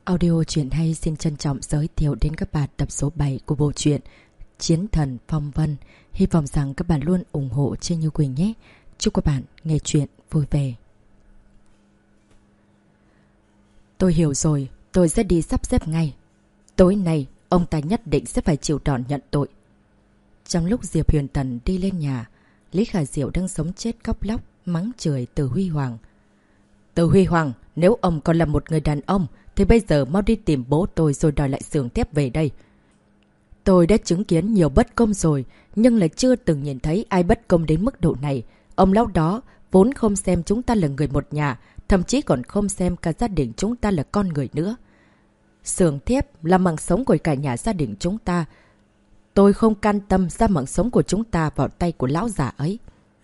Audio truyện hay xin trân trọng giới thiệu đến các bạn tập số 7 của bộ truyện Chiến Thần Phong Vân. Hy vọng rằng các bạn luôn ủng hộ Trinh Như Quỳnh nhé. Chúc các bạn nghe truyện vui vẻ. Tôi hiểu rồi, tôi sẽ đi sắp xếp ngay. Tối nay, ông ta nhất định sẽ phải chịu đòn nhận tội. Trong lúc Diệp Huyền Tần đi lên nhà, Lý Khả Diệu đang sống chết khóc lóc, mắng chửi Từ Huy Hoàng. Từ Huy Hoàng, nếu ông còn là một người đàn ông, thì bây giờ mau đi tìm bố tôi rồi đòi lại xưởng thép về đây. Tôi đã chứng kiến nhiều bất công rồi, nhưng lại chưa từng nhìn thấy ai bất công đến mức độ này. Ông lão đó vốn không xem chúng ta là người một nhà, thậm chí còn không xem cả gia đình chúng ta là con người nữa. Xưởng thép là mạng sống của cả nhà gia đình chúng ta. Tôi không can tâm ra mạng sống của chúng ta vào tay của lão già ấy.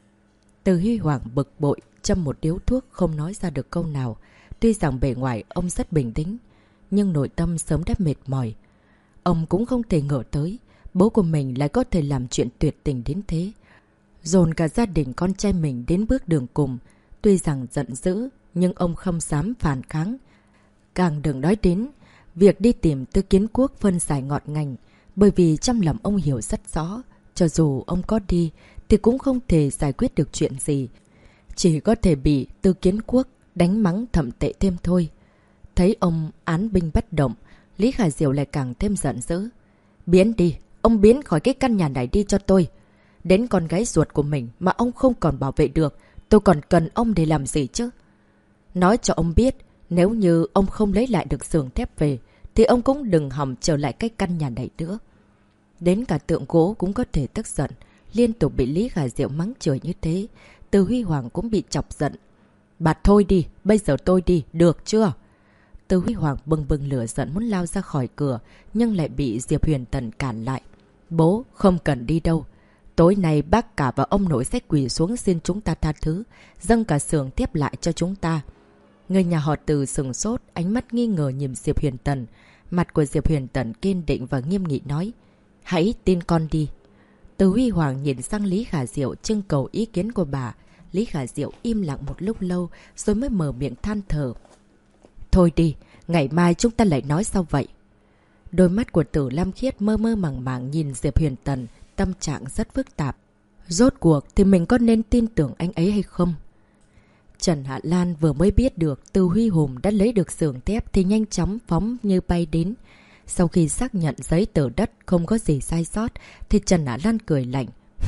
Từ Huy Hoàng bực bội, châm một điếu thuốc không nói ra được câu nào. Tuy rằng bề ngoài ông rất bình tĩnh, nhưng nội tâm sớm đã mệt mỏi. Ông cũng không thể ngờ tới, bố của mình lại có thể làm chuyện tuyệt tình đến thế. Dồn cả gia đình con trai mình đến bước đường cùng. Tuy rằng giận dữ, nhưng ông không dám phản kháng. Càng đừng nói đến việc đi tìm Tư Kiến Quốc phân giải ngọn ngành, bởi vì trong lòng ông hiểu rất rõ, cho dù ông có đi thì cũng không thể giải quyết được chuyện gì. Chỉ có thể bị Tư Kiến Quốc đánh mắng thậm tệ thêm thôi. Thấy ông án binh bất động, Lý Khả Diệu lại càng thêm giận dữ. Biến đi, ông biến khỏi cái căn nhà này đi cho tôi. Đến con gái ruột của mình mà ông không còn bảo vệ được, tôi còn cần ông để làm gì chứ? Nói cho ông biết, nếu như ông không lấy lại được xưởng thép về, thì ông cũng đừng hòng trở lại cái căn nhà này nữa. Đến cả tượng gỗ cũng có thể tức giận, liên tục bị Lý Khả Diệu mắng chửi như thế. Từ Huy Hoàng cũng bị chọc giận. Bà thôi đi, bây giờ tôi đi, được chưa? Từ Huy Hoàng bừng bừng lửa giận muốn lao ra khỏi cửa, nhưng lại bị Diệp Huyền Tần cản lại. Bố, không cần đi đâu. Tối nay bác cả và ông nội sẽ quỳ xuống xin chúng ta tha thứ, dâng cả xưởng thép lại cho chúng ta. Người nhà họ Từ sừng sốt, ánh mắt nghi ngờ nhìn Diệp Huyền Tần. Mặt của Diệp Huyền Tần kiên định và nghiêm nghị nói, hãy tin con đi. Từ Huy Hoàng nhìn sang Lý Khả Diệu trưng cầu ý kiến của bà. Lý Khả Diệu im lặng một lúc lâu rồi mới mở miệng than thở. Thôi đi, ngày mai chúng ta lại nói sao vậy? Đôi mắt của Tử Lam Khiết mơ mơ màng màng nhìn Diệp Huyền Tần, tâm trạng rất phức tạp. Rốt cuộc thì mình có nên tin tưởng anh ấy hay không? Trần Hạ Lan vừa mới biết được Từ Huy Hùng đã lấy được xưởng thép thì nhanh chóng phóng như bay đến. Sau khi xác nhận giấy tờ đất không có gì sai sót thì Trần Hạ Lan cười lạnh.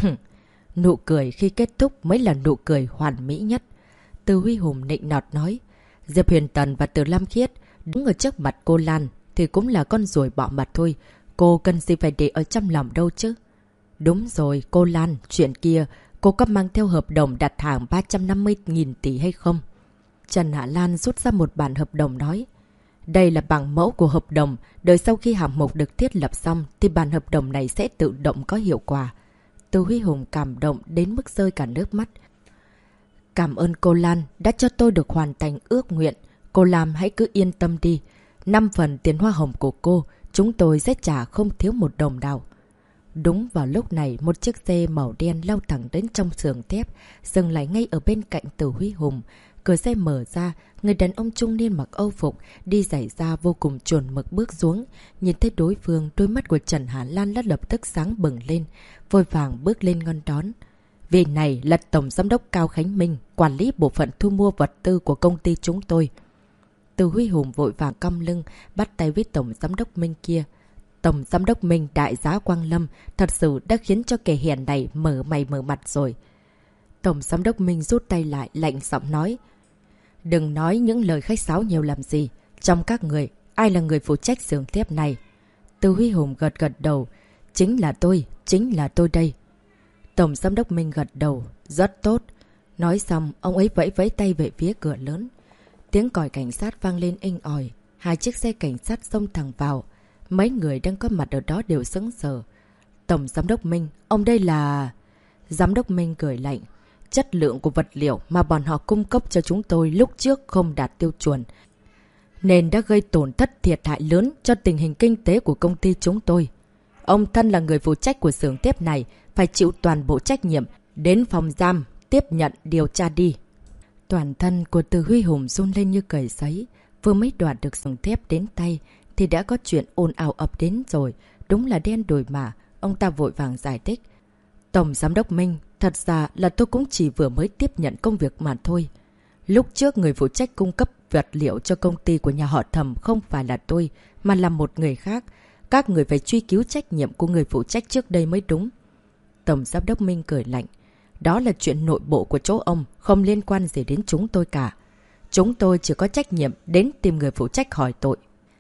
Nụ cười khi kết thúc mới là nụ cười hoàn mỹ nhất. Từ Huy Hùng nịnh nọt nói. Diệp Huyền Tần và Từ Lam Khiết đứng ở trước mặt cô Lan thì cũng là con ruồi bọ mặt thôi. Cô cần gì phải để ở trong lòng đâu chứ? Đúng rồi, cô Lan, chuyện kia, cô có mang theo hợp đồng đặt hàng 350.000 tỷ hay không? Trần Hạ Lan rút ra một bản hợp đồng nói. Đây là bằng mẫu của hợp đồng, đợi sau khi hạng mục được thiết lập xong thì bản hợp đồng này sẽ tự động có hiệu quả. Từ Huy Hùng cảm động đến mức rơi cả nước mắt. Cảm ơn cô Lan đã cho tôi được hoàn thành ước nguyện. Cô Lam hãy cứ yên tâm đi. 5 phần tiền hoa hồng của cô, chúng tôi sẽ trả không thiếu một đồng nào. Đúng vào lúc này, một chiếc xe màu đen lao thẳng đến trong xưởng thép, dừng lại ngay ở bên cạnh Từ Huy Hùng. Cửa xe mở ra, người đàn ông trung niên mặc âu phục, đi giày da vô cùng chuẩn mực bước xuống. Nhìn thấy đối phương, đôi mắt của Trần Hạ Lan đã lập tức sáng bừng lên, vội vàng bước lên nghênh đón. Vị này là Tổng Giám đốc Cao Khánh Minh, quản lý bộ phận thu mua vật tư của công ty chúng tôi. Từ Huy Hùng vội vàng cong lưng, bắt tay với Tổng Giám đốc Minh kia. Tổng Giám đốc Minh đại giá Quang Lâm thật sự đã khiến cho kẻ hèn này mở mày mở mặt rồi. Tổng Giám đốc Minh rút tay lại, lạnh giọng nói. Đừng nói những lời khách sáo nhiều làm gì. Trong các người, ai là người phụ trách xưởng thép này? Từ Huy Hùng gật gật đầu. Chính là tôi đây. Tổng Giám đốc Minh gật đầu. Rất tốt. Nói xong, ông ấy vẫy vẫy tay về phía cửa lớn. Tiếng còi cảnh sát vang lên inh ỏi. 2 chiếc xe cảnh sát xông thẳng vào. Mấy người đang có mặt ở đó đều sững sờ. Tổng Giám đốc Minh, ông đây là... Giám đốc Minh cười lạnh. Chất lượng của vật liệu mà bọn họ cung cấp cho chúng tôi lúc trước không đạt tiêu chuẩn, nên đã gây tổn thất thiệt hại lớn cho tình hình kinh tế của công ty chúng tôi. Ông thân là người phụ trách của xưởng thép này, phải chịu toàn bộ trách nhiệm, đến phòng giam, tiếp nhận điều tra đi. Toàn thân của Từ Huy Hùng run lên như cầy sấy, Vừa mới đoạt được xưởng thép đến tay thì đã có chuyện ồn ào ập đến rồi. Đúng là đen đủi mà. Ông ta vội vàng giải thích. Tổng Giám đốc Minh, thật ra là tôi cũng chỉ vừa mới tiếp nhận công việc mà thôi. Lúc trước người phụ trách cung cấp vật liệu cho công ty của nhà họ Thẩm không phải là tôi, mà là một người khác. Các người phải truy cứu trách nhiệm của người phụ trách trước đây mới đúng. Tổng Giám đốc Minh cười lạnh. Đó là chuyện nội bộ của chỗ ông, không liên quan gì đến chúng tôi cả. Chúng tôi chỉ có trách nhiệm đến tìm người phụ trách hỏi tội.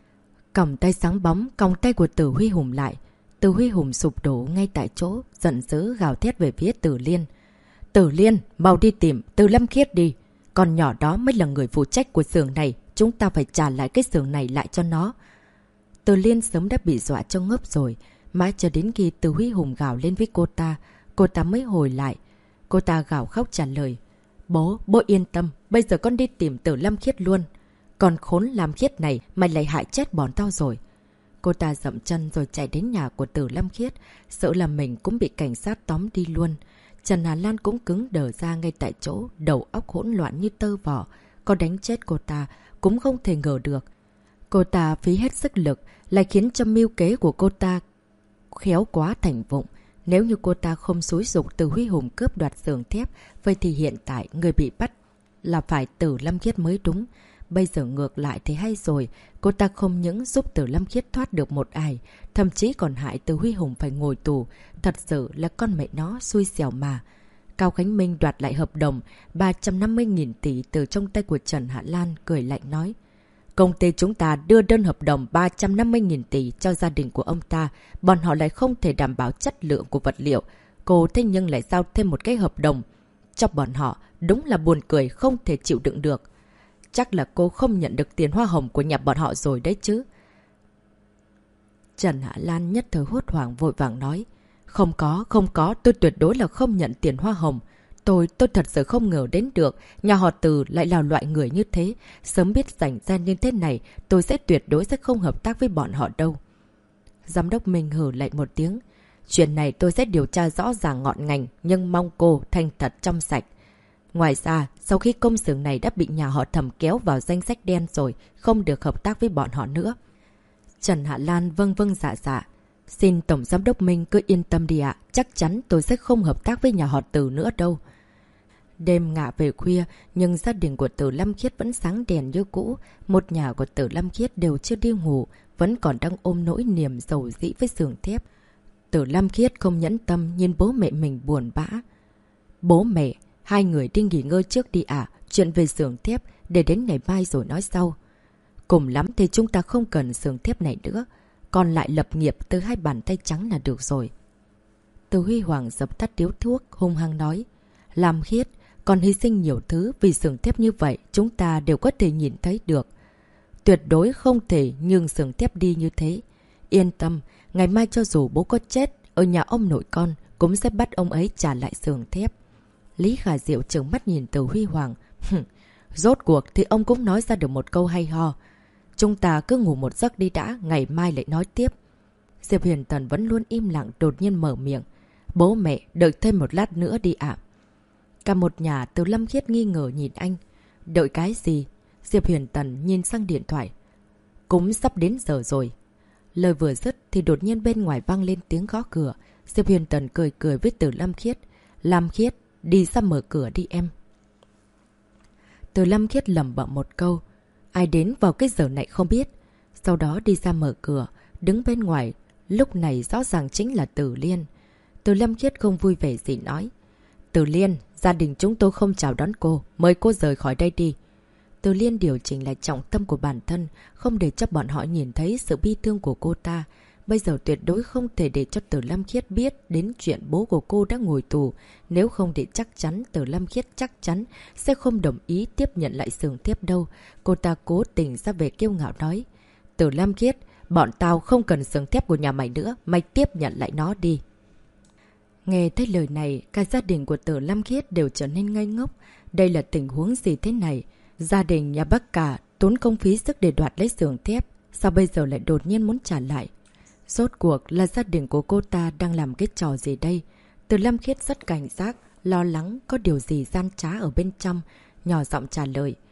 Còng tay sáng bóng, còng tay của Từ Huy Hùng lại. Từ Huy Hùng sụp đổ ngay tại chỗ, giận dữ gào thét về phía Từ Liên. Từ Liên, mau đi tìm Từ Lâm Khiết đi. Con nhỏ đó mới là người phụ trách của xưởng này, chúng ta phải trả lại cái xưởng này lại cho nó. Từ Liên sớm đã bị dọa cho ngốc rồi, mãi cho đến khi Từ Huy Hùng gào lên với cô ta mới hồi lại. Cô ta gào khóc trả lời. Bố yên tâm, bây giờ con đi tìm Từ Lâm Khiết luôn. Còn khốn làm Khiết này, mày lại hại chết bọn tao rồi. Cô ta dậm chân rồi chạy đến nhà của Từ Lâm Khiết, sợ là mình cũng bị cảnh sát tóm đi luôn. Trần Hà Lan cũng cứng đờ ra ngay tại chỗ, đầu óc hỗn loạn như tơ vỏ. Có đánh chết cô ta, cũng không thể ngờ được. Cô ta phí hết sức lực, lại khiến cho mưu kế của cô ta khéo quá thành vụng. Nếu như cô ta không xúi giục Từ Huy Hùng cướp đoạt xưởng thép, vậy thì hiện tại người bị bắt là phải Từ Lâm Khiết mới đúng. Bây giờ ngược lại thì hay rồi, cô ta không những giúp Từ Lâm Khiết thoát được một ải, thậm chí còn hại Từ Huy Hùng phải ngồi tù. Thật sự là con mẹ nó xui xẻo mà. Cao Khánh Minh đoạt lại hợp đồng 350.000 tỷ từ trong tay của Trần Hạ Lan, cười lạnh nói. Công ty chúng ta đưa đơn hợp đồng 350.000 tỷ cho gia đình của ông ta, bọn họ lại không thể đảm bảo chất lượng của vật liệu. Cô thế nhưng lại giao thêm một cái hợp đồng cho bọn họ, đúng là buồn cười không thể chịu đựng được. Chắc là cô không nhận được tiền hoa hồng của nhà bọn họ rồi đấy chứ. Trần Hạ Lan nhất thời hốt hoảng vội vàng nói. Không có, tôi tuyệt đối là không nhận tiền hoa hồng. Tôi thật sự không ngờ đến được, nhà họ Từ lại là loại người như thế. Sớm biết rảnh ra như thế này, tôi sẽ tuyệt đối sẽ không hợp tác với bọn họ đâu. Giám đốc Minh hử lạnh một tiếng. Chuyện này tôi sẽ điều tra rõ ràng ngọn ngành, nhưng mong cô thành thật trong sạch. Ngoài ra, sau khi công xưởng này đã bị nhà họ Thẩm kéo vào danh sách đen rồi, không được hợp tác với bọn họ nữa. Trần Hạ Lan vâng dạ. Xin Tổng Giám đốc Minh cứ yên tâm đi ạ, chắc chắn tôi sẽ không hợp tác với nhà họ Từ nữa đâu. Đêm ngả về khuya, nhưng gia đình của Từ Lâm Khiết vẫn sáng đèn như cũ. Một nhà của Từ Lâm Khiết đều chưa đi ngủ, vẫn còn đang ôm nỗi niềm dầu dĩ với xưởng thép. Từ Lâm Khiết không nhẫn tâm nhìn bố mẹ mình buồn bã. Bố mẹ, hai người đi nghỉ ngơi trước đi ạ, chuyện về xưởng thép để đến ngày mai rồi nói sau. Cùng lắm thì chúng ta không cần xưởng thép này nữa, còn lại lập nghiệp từ hai bàn tay trắng là được rồi. Từ Huy Hoàng dập tắt điếu thuốc, hung hăng nói. Làm Khiết, còn hy sinh nhiều thứ vì xưởng thép như vậy, chúng ta đều có thể nhìn thấy được. Tuyệt đối không thể nhường xưởng thép đi như thế. Yên tâm, ngày mai cho dù bố có chết, ở nhà ông nội con cũng sẽ bắt ông ấy trả lại xưởng thép. Lý Khả Diệu trừng mắt nhìn Từ Huy Hoàng. Rốt cuộc thì ông cũng nói ra được một câu hay ho. Chúng ta cứ ngủ một giấc đi đã, ngày mai lại nói tiếp. Diệp Huyền Tần vẫn luôn im lặng, đột nhiên mở miệng. Bố mẹ, đợi thêm một lát nữa đi ạ. Cả một nhà Từ Lâm Khiết nghi ngờ nhìn anh. Đợi cái gì? Diệp Huyền Tần nhìn sang điện thoại. Cũng sắp đến giờ rồi. Lời vừa dứt thì đột nhiên bên ngoài vang lên tiếng gõ cửa. Diệp Huyền Tần cười cười với Từ Lâm Khiết. Lam Khiết, đi ra mở cửa đi em. Từ Lâm Khiết lẩm bẩm một câu. Ai đến vào cái giờ này không biết. Sau đó đi ra mở cửa, đứng bên ngoài. Lúc này rõ ràng chính là Từ Liên. Từ Lâm Khiết không vui vẻ gì nói. Từ Liên, gia đình chúng tôi không chào đón cô. Mời cô rời khỏi đây đi. Từ Liên điều chỉnh lại trọng tâm của bản thân, không để cho bọn họ nhìn thấy sự bi thương của cô ta. Bây giờ tuyệt đối không thể để cho Từ Lâm Khiết biết đến chuyện bố của cô đã ngồi tù. Nếu không thì chắc chắn Từ Lâm Khiết chắc chắn sẽ không đồng ý tiếp nhận lại xưởng thép đâu. Cô ta cố tình ra vẻ kiêu ngạo nói. Từ Lâm Khiết, bọn tao không cần xưởng thép của nhà mày nữa, mày tiếp nhận lại nó đi. Nghe thấy lời này, cả gia đình của Từ Lâm Khiết đều trở nên ngây ngốc. Đây là tình huống gì thế này? Gia đình nhà bác cả tốn công phí sức để đoạt lấy xưởng thép, sao bây giờ lại đột nhiên muốn trả lại? Rốt cuộc là gia đình của cô ta đang làm cái trò gì đây? Từ Lâm Khiết rất cảnh giác, lo lắng có điều gì gian trá ở bên trong, nhỏ giọng trả lời.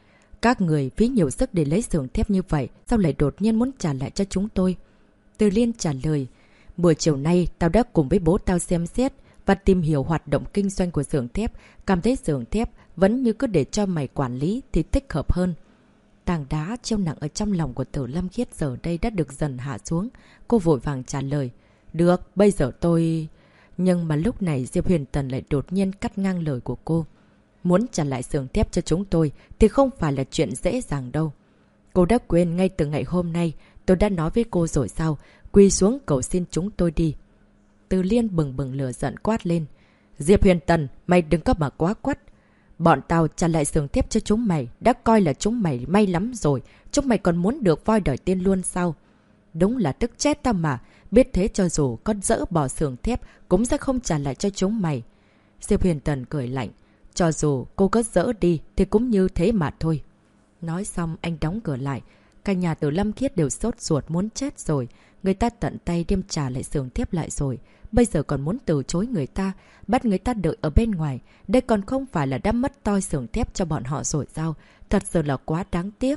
Các người phí nhiều sức để lấy xưởng thép như vậy, sao lại đột nhiên muốn trả lại cho chúng tôi? Từ Liên trả lời, buổi chiều nay tao đã cùng với bố tao xem xét và tìm hiểu hoạt động kinh doanh của xưởng thép, cảm thấy xưởng thép vẫn như cứ để cho mày quản lý thì thích hợp hơn. Tảng đá treo nặng ở trong lòng của Tử Lâm Khiết giờ đây đã được dần hạ xuống. Cô vội vàng trả lời, được, bây giờ tôi... Nhưng mà lúc này Diệp Huyền Tần lại đột nhiên cắt ngang lời của cô. Muốn trả lại xưởng thép cho chúng tôi thì không phải là chuyện dễ dàng đâu. Cô đã quên ngay từ ngày hôm nay, tôi đã nói với cô rồi sao, quỳ xuống cầu xin chúng tôi đi. Từ Liên bừng bừng lửa giận quát lên. Diệp Huyền Tần, mày đừng có mà quá quắt. Bọn tao trả lại xưởng thép cho chúng mày, đã coi là chúng mày may lắm rồi, chúng mày còn muốn được voi đòi tiên luôn sao? Đúng là tức chết tao mà, biết thế cho dù con dỡ bỏ xưởng thép cũng sẽ không trả lại cho chúng mày. Diệp Huyền Tần cười lạnh, cho dù cô có dỡ đi thì cũng như thế mà thôi. Nói xong anh đóng cửa lại, cả nhà Tử Lâm Khiết đều sốt ruột muốn chết rồi. Người ta tận tay đem trả lại xưởng thép lại rồi, bây giờ còn muốn từ chối người ta, bắt người ta đợi ở bên ngoài. Đây còn không phải là đã mất toi xưởng thép cho bọn họ rồi sao? Thật sự là quá đáng tiếc.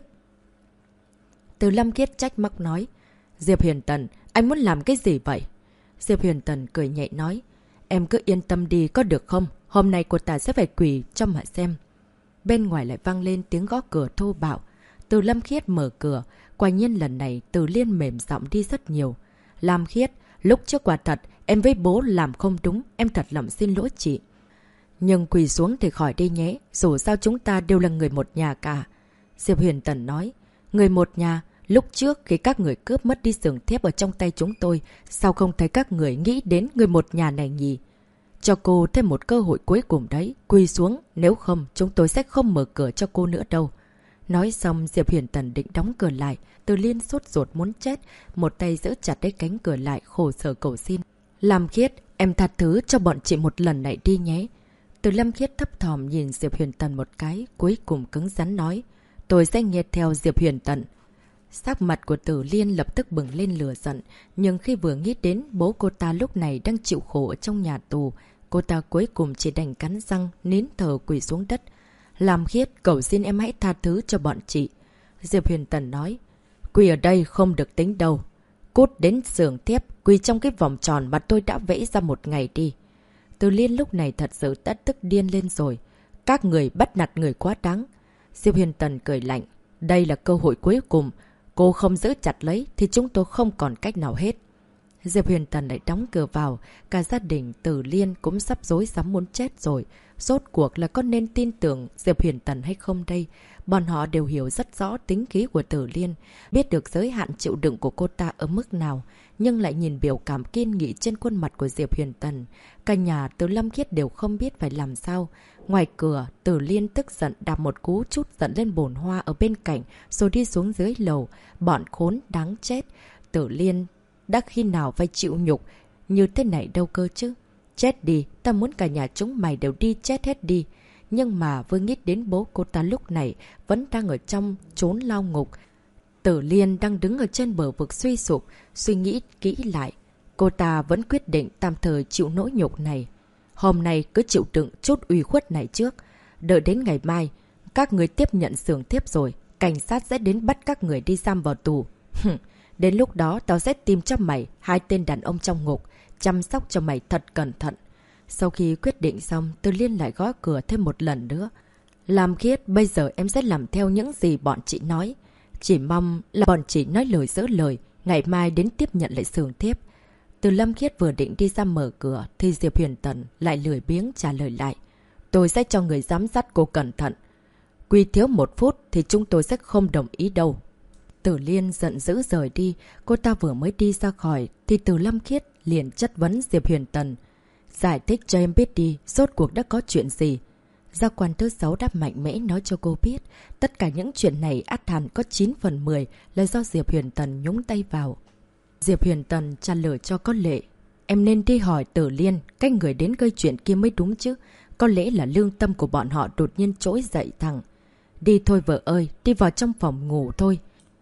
Tử Lâm Khiết trách móc nói, Diệp Huyền Tần, anh muốn làm cái gì vậy? Diệp Huyền Tần cười nhẹ nói, em cứ yên tâm đi có được không? Hôm nay cô ta sẽ phải quỳ cho mà xem. Bên ngoài lại vang lên tiếng gõ cửa thô bạo. Từ Lâm Khiết mở cửa, quả nhiên lần này Từ Liên mềm giọng đi rất nhiều. Lam Khiết, lúc trước quả thật, em với bố làm không đúng, em thật lòng xin lỗi chị. Nhưng quỳ xuống thì khỏi đi nhé, dù sao chúng ta đều là người một nhà cả. Diệp Huyền Tần nói, người một nhà, lúc trước khi các người cướp mất đi xưởng thép ở trong tay chúng tôi, sao không thấy các người nghĩ đến người một nhà này nhỉ? Cho cô thêm một cơ hội cuối cùng đấy, quỳ xuống, nếu không chúng tôi sẽ không mở cửa cho cô nữa đâu. Nói xong Diệp Huyền Tần định đóng cửa lại, Từ Liên sốt ruột muốn chết, một tay giữ chặt lấy cánh cửa lại khổ sở cầu xin. Lam Khiết, em tha thứ cho bọn chị một lần này đi nhé. Từ Lâm Khiết thấp thỏm nhìn Diệp Huyền Tần một cái, cuối cùng cứng rắn nói, tôi sẽ nghe theo Diệp Huyền Tần. Sắc mặt của Tử Liên lập tức bừng lên lửa giận, nhưng khi vừa nghĩ đến bố cô ta lúc này đang chịu khổ ở trong nhà tù, cô ta cuối cùng chỉ đành cắn răng, nín thở quỳ xuống đất. Lam Khiết, cầu xin em hãy tha thứ cho bọn chị. Diệp Huyền Tần nói, quỳ ở đây không được tính đâu. Cút đến xưởng thép, quỳ trong cái vòng tròn mà tôi đã vẽ ra một ngày đi. Từ Liên lúc này thật sự đã tức điên lên rồi. Các người bắt nạt người quá đáng. Diệp Huyền Tần cười lạnh, đây là cơ hội cuối cùng. Cô không giữ chặt lấy thì chúng tôi không còn cách nào hết. Diệp Huyền Tần lại đóng cửa vào, cả gia đình Tử Liên cũng sắp rối rắm muốn chết rồi. Rốt cuộc là có nên tin tưởng Diệp Huyền Tần hay không đây? Bọn họ đều hiểu rất rõ tính khí của Tử Liên, biết được giới hạn chịu đựng của cô ta ở mức nào, nhưng lại nhìn biểu cảm kiên nghị trên khuôn mặt của Diệp Huyền Tần. Cả nhà Từ Lâm Khiết đều không biết phải làm sao. Ngoài cửa, Tử Liên tức giận đạp một cú chút giận lên bồn hoa ở bên cạnh, rồi đi xuống dưới lầu. Bọn khốn đáng chết. Tử Liên đã khi nào phải chịu nhục như thế này đâu cơ chứ? Chết đi, ta muốn cả nhà chúng mày đều đi chết hết đi. Nhưng mà vừa nghĩ đến bố cô ta lúc này vẫn đang ở trong chốn lao ngục. Tử Liên đang đứng ở trên bờ vực suy sụp, suy nghĩ kỹ lại. Cô ta vẫn quyết định tạm thời chịu nỗi nhục này. Hôm nay cứ chịu đựng chút uy khuất này trước. Đợi đến ngày mai, các người tiếp nhận xưởng thép rồi, cảnh sát sẽ đến bắt các người đi giam vào tù. Đến lúc đó tao sẽ tìm cho mày 2 tên đàn ông trong ngục, chăm sóc cho mày thật cẩn thận. Sau khi quyết định xong, Từ Liên lại gõ cửa thêm một lần nữa. Lam Khiết, bây giờ em sẽ làm theo những gì bọn chị nói. Chỉ mong là bọn chị nói lời giữ lời, ngày mai đến tiếp nhận lại xưởng thép. Từ Lâm Khiết vừa định đi ra mở cửa thì Diệp Huyền Tần lại lười biếng trả lời lại. Tôi sẽ cho người giám sát cô cẩn thận. Quy thiếu 1 phút thì chúng tôi sẽ không đồng ý đâu. Tử Liên giận dữ rời đi, cô ta vừa mới đi ra khỏi thì Từ Lâm Khiết liền chất vấn Diệp Huyền Tần. Giải thích cho em biết đi, rốt cuộc đã có chuyện gì? Gia quan thứ 6 đã mạnh mẽ nói cho cô biết, tất cả những chuyện này ắt hẳn có 9 phần 10 là do Diệp Huyền Tần nhúng tay vào. Diệp Huyền Tần trả lời cho có lệ. Em nên đi hỏi Tử Liên, cái người đến gây chuyện kia mới đúng chứ. Có lẽ là lương tâm của bọn họ đột nhiên trỗi dậy thẳng. Đi thôi vợ ơi, đi vào trong phòng ngủ thôi.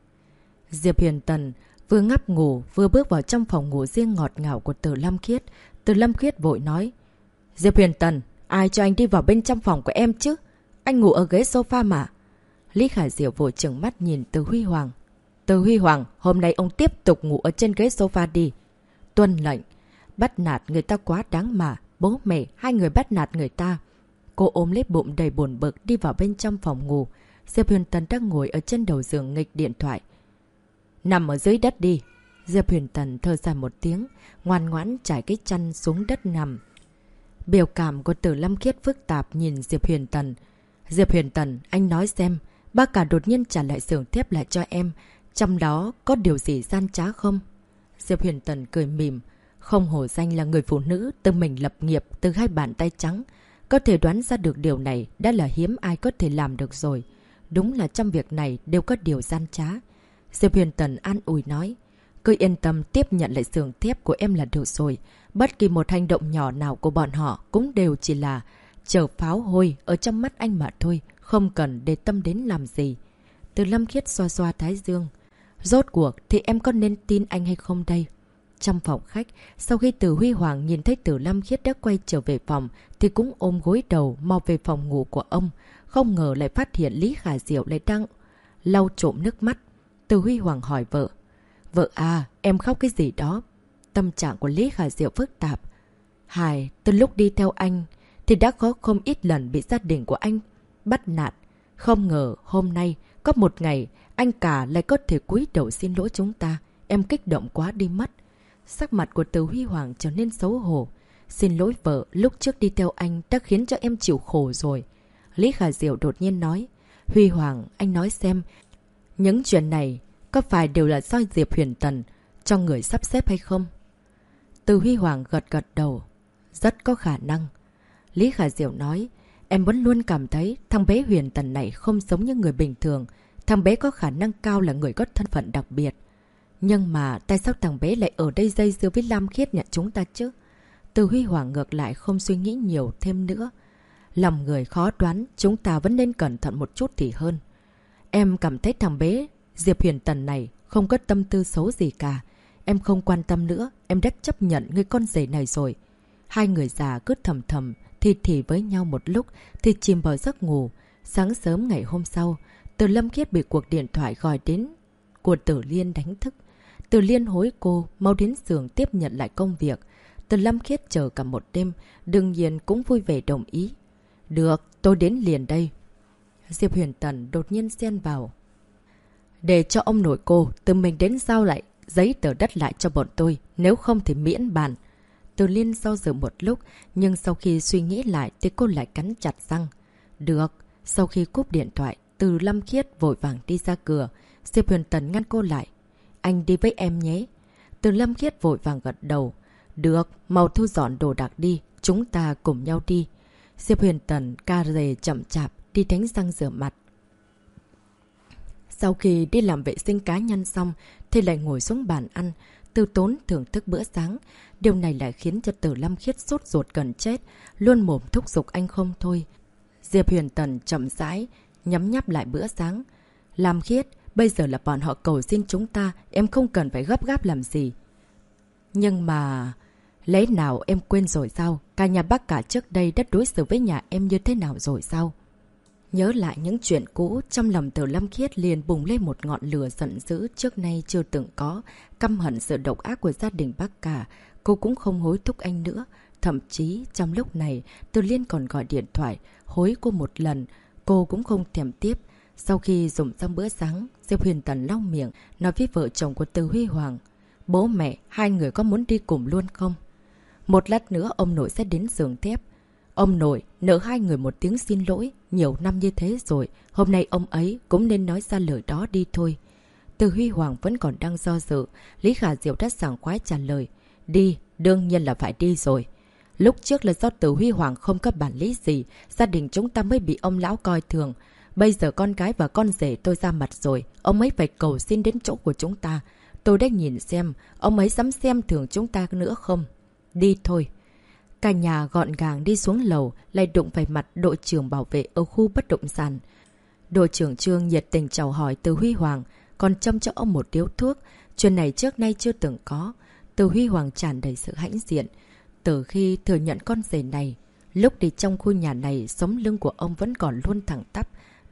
Diệp Huyền Tần vừa ngáp ngủ vừa bước vào trong phòng ngủ riêng ngọt ngào của Từ Lâm Khiết. Từ Lâm Khiết vội nói. Diệp Huyền Tần, ai cho anh đi vào bên trong phòng của em chứ? Anh ngủ ở ghế sofa mà. Lý Khả Diệu vội trừng mắt nhìn Từ Huy Hoàng. Từ Huy Hoàng, hôm nay ông tiếp tục ngủ ở trên ghế sofa đi. Tuân lệnh. Bắt nạt người ta quá đáng mà. Bố mẹ, hai người bắt nạt người ta. Cô ôm lấy bụng đầy buồn bực đi vào bên trong phòng ngủ. Diệp Huyền Tần đang ngồi ở trên đầu giường nghịch điện thoại. Nằm ở dưới đất đi. Diệp Huyền Tần thở dài một tiếng, ngoan ngoãn trải cái chăn xuống đất nằm. Biểu cảm của Từ Lâm Khiết phức tạp nhìn Diệp Huyền Tần. Diệp Huyền Tần, anh nói xem, ba cả đột nhiên trả lại xưởng thép lại cho em. Trong đó có điều gì gian trá không? Diệp Huyền Tần cười mỉm. Không hổ danh là người phụ nữ tự mình lập nghiệp từ hai bàn tay trắng. Có thể đoán ra được điều này đã là hiếm ai có thể làm được rồi. Đúng là trong việc này đều có điều gian trá. Diệp Huyền Tần an ủi nói. Cứ yên tâm tiếp nhận lại xưởng thép của em là được rồi. Bất kỳ một hành động nhỏ nào của bọn họ cũng đều chỉ là chở pháo hôi ở trong mắt anh mà thôi. Không cần để tâm đến làm gì. Từ Lâm Khiết xoa xoa thái dương. Rốt cuộc thì em có nên tin anh hay không đây? Trong phòng khách, sau khi Từ Huy Hoàng nhìn thấy Từ Lâm Khiết đã quay trở về phòng thì cũng ôm gối đầu mau về phòng ngủ của ông. Không ngờ lại phát hiện Lý Khả Diệu lại đang lau trộm nước mắt. Từ Huy Hoàng hỏi vợ. Vợ à, em khóc cái gì đó? Tâm trạng của Lý Khả Diệu phức tạp. Hải, từ lúc đi theo anh thì đã có không ít lần bị gia đình của anh bắt nạt. Không ngờ hôm nay có một ngày anh cả lại có thể cúi đầu xin lỗi chúng ta. Em kích động quá đi mất. Sắc mặt của Từ Huy Hoàng trở nên xấu hổ. Xin lỗi vợ, lúc trước đi theo anh đã khiến cho em chịu khổ rồi. Lý Khả Diệu đột nhiên nói. Huy Hoàng, anh nói xem, những chuyện này có phải đều là do Diệp Huyền Tần cho người sắp xếp hay không? Từ Huy Hoàng gật gật đầu. Rất có khả năng. Lý Khả Diệu nói. Em vẫn luôn cảm thấy thằng bé Huyền Tần này không giống như người bình thường. Thằng bé có khả năng cao là người có thân phận đặc biệt. Nhưng mà tại sao thằng bé lại ở đây dây dưa với Lam Khiết nhận chúng ta chứ? Từ Huy Hoàng ngược lại không suy nghĩ nhiều thêm nữa. Lòng người khó đoán, chúng ta vẫn nên cẩn thận một chút thì hơn. Em cảm thấy thằng bé Diệp Huyền Tần này không có tâm tư xấu gì cả. Em không quan tâm nữa, em đã chấp nhận người con rể này rồi. Hai người già cứ thầm thầm thì với nhau một lúc thì chìm vào giấc ngủ. Sáng sớm ngày hôm sau, Từ Lâm Khiết bị cuộc điện thoại gọi đến của Tử Liên đánh thức. Từ Liên hối cô mau đến giường tiếp nhận lại công việc. Từ Lâm Khiết chờ cả một đêm, đương nhiên cũng vui vẻ đồng ý. Được, tôi đến liền đây. Diệp Huyền Tần đột nhiên xen vào. Để cho ông nội cô tự mình đến giao lại giấy tờ đất lại cho bọn tôi, nếu không thì miễn bàn. Từ Liên do dự một lúc, nhưng sau khi suy nghĩ lại thì cô lại cắn chặt răng. Được, sau khi cúp điện thoại, Từ Lâm Khiết vội vàng đi ra cửa. Diệp Huyền Tần ngăn cô lại. Anh đi với em nhé. Từ Lâm Khiết vội vàng gật đầu. Được, mau thu dọn đồ đạc đi, chúng ta cùng nhau đi. Diệp Huyền Tần ca rề chậm chạp đi đánh răng rửa mặt. Sau khi đi làm vệ sinh cá nhân xong thì lại ngồi xuống bàn ăn, Từ tốn thưởng thức bữa sáng. Điều này lại khiến cho Từ Lâm Khiết sốt ruột gần chết, luôn mồm thúc giục anh không thôi. Diệp Huyền Tần chậm rãi nhấm nháp lại bữa sáng. Lâm Khiết, bây giờ là bọn họ cầu xin chúng ta, em không cần phải gấp gáp làm gì. Nhưng mà... lẽ nào em quên rồi sao? Cả nhà bác cả trước đây đã đối xử với nhà em như thế nào rồi sao? Nhớ lại những chuyện cũ, trong lòng Từ Lâm Khiết liền bùng lên một ngọn lửa giận dữ trước nay chưa từng có. Căm hận sự độc ác của gia đình bác cả. Cô cũng không hối thúc anh nữa. Thậm chí trong lúc này, Từ Liên còn gọi điện thoại, hối cô một lần. Cô cũng không thèm tiếp. Sau khi dùng xong bữa sáng, Diệp Huyền Tần lau miệng, nói với vợ chồng của Từ Huy Hoàng. Bố mẹ, hai người có muốn đi cùng luôn không? Một lát nữa ông nội sẽ đến giường thép. Ông nội, nợ hai người một tiếng xin lỗi, nhiều năm như thế rồi, hôm nay ông ấy cũng nên nói ra lời đó đi thôi. Từ Huy Hoàng vẫn còn đang do dự, Lý Khả Diệu đã sảng khoái trả lời. Đi, đương nhiên là phải đi rồi. Lúc trước là do Từ Huy Hoàng không có bản lĩnh gì, gia đình chúng ta mới bị ông lão coi thường. Bây giờ con gái và con rể tôi ra mặt rồi, ông ấy phải cầu xin đến chỗ của chúng ta. Tôi đã nhìn xem, ông ấy dám xem thường chúng ta nữa không? Đi thôi. Cả nhà gọn gàng đi xuống lầu, lại đụng phải mặt đội trưởng bảo vệ ở khu bất động sản. Đội trưởng Trương nhiệt tình chào hỏi Từ Huy Hoàng, còn châm cho ông một điếu thuốc. Chuyện này trước nay chưa từng có. Từ Huy Hoàng tràn đầy sự hãnh diện. Từ khi thừa nhận con rể này, lúc đi trong khu nhà này, sống lưng của ông vẫn còn luôn thẳng tắp.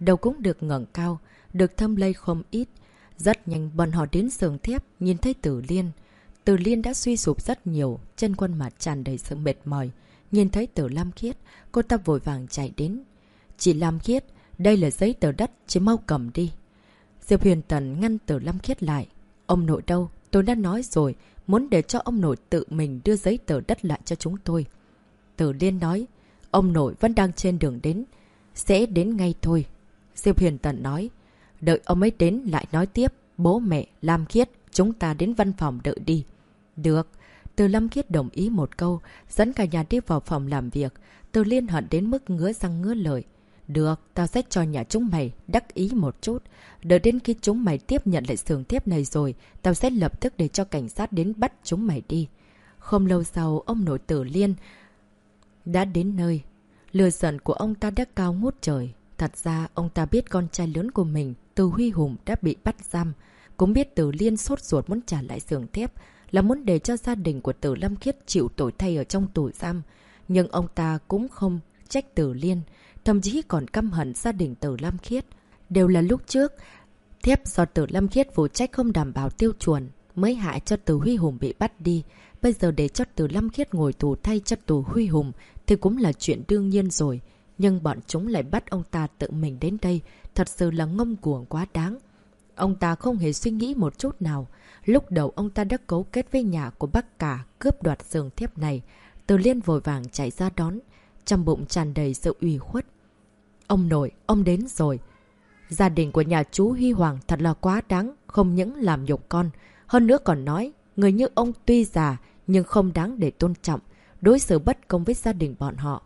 đầu cũng được ngẩng cao, được thâm lây không ít. Rất nhanh bọn họ đến xưởng thép, nhìn thấy Tử Liên. Tử Liên đã suy sụp rất nhiều, trên khuôn mặt tràn đầy sự mệt mỏi. Nhìn thấy Tử Lam Khiết, cô ta vội vàng chạy đến. Chị Lam Khiết, đây là giấy tờ đất, chị mau cầm đi. Diệp Huyền Tần ngăn Tử Lam Khiết lại. Ông nội đâu? Tôi đã nói rồi, muốn để cho ông nội tự mình đưa giấy tờ đất lại cho chúng tôi. Tử Liên nói, ông nội vẫn đang trên đường đến. Sẽ đến ngay thôi. Diệp Huyền Tần nói, đợi ông ấy đến lại nói tiếp. Bố mẹ, Lam Khiết, chúng ta đến văn phòng đợi đi. Được. Từ Lam Khiết đồng ý một câu, dẫn cả nhà đi vào phòng làm việc. Từ Liên hận đến mức ngứa răng ngứa lợi. Được, tao sẽ cho nhà chúng mày đắc ý một chút. Đợi đến khi chúng mày tiếp nhận lại xưởng thép này rồi, tao sẽ lập tức để cho cảnh sát đến bắt chúng mày đi. Không lâu sau, ông nội Tử Liên đã đến nơi. Lửa giận của ông ta đã cao ngút trời. Thật ra, ông ta biết con trai lớn của mình, Từ Huy Hùng, đã bị bắt giam. Cũng biết Tử Liên sốt ruột muốn trả lại xưởng thép, là muốn để cho gia đình của Tử Lam Khiết chịu tội thay ở trong tù giam. Nhưng ông ta cũng không trách Tử Liên, thậm chí còn căm hận gia đình Tử Lam Khiết. Đều là lúc trước, thép do Tử Lam Khiết phụ trách không đảm bảo tiêu chuẩn, mới hại cho Từ Huy Hùng bị bắt đi. Bây giờ để cho Tử Lam Khiết ngồi tù thay cho Từ Huy Hùng thì cũng là chuyện đương nhiên rồi. Nhưng bọn chúng lại bắt ông ta tự mình đến đây, thật sự là ngông cuồng quá đáng. Ông ta không hề suy nghĩ một chút nào. Lúc đầu ông ta đã cấu kết với nhà của bác cả cướp đoạt xưởng thép này. Từ Liên vội vàng chạy ra đón, trong bụng tràn đầy sự ủy khuất. Ông nội, ông đến rồi. Gia đình của nhà chú Huy Hoàng thật là quá đáng, không những làm nhục con. Hơn nữa còn nói, người như ông tuy già nhưng không đáng để tôn trọng, đối xử bất công với gia đình bọn họ.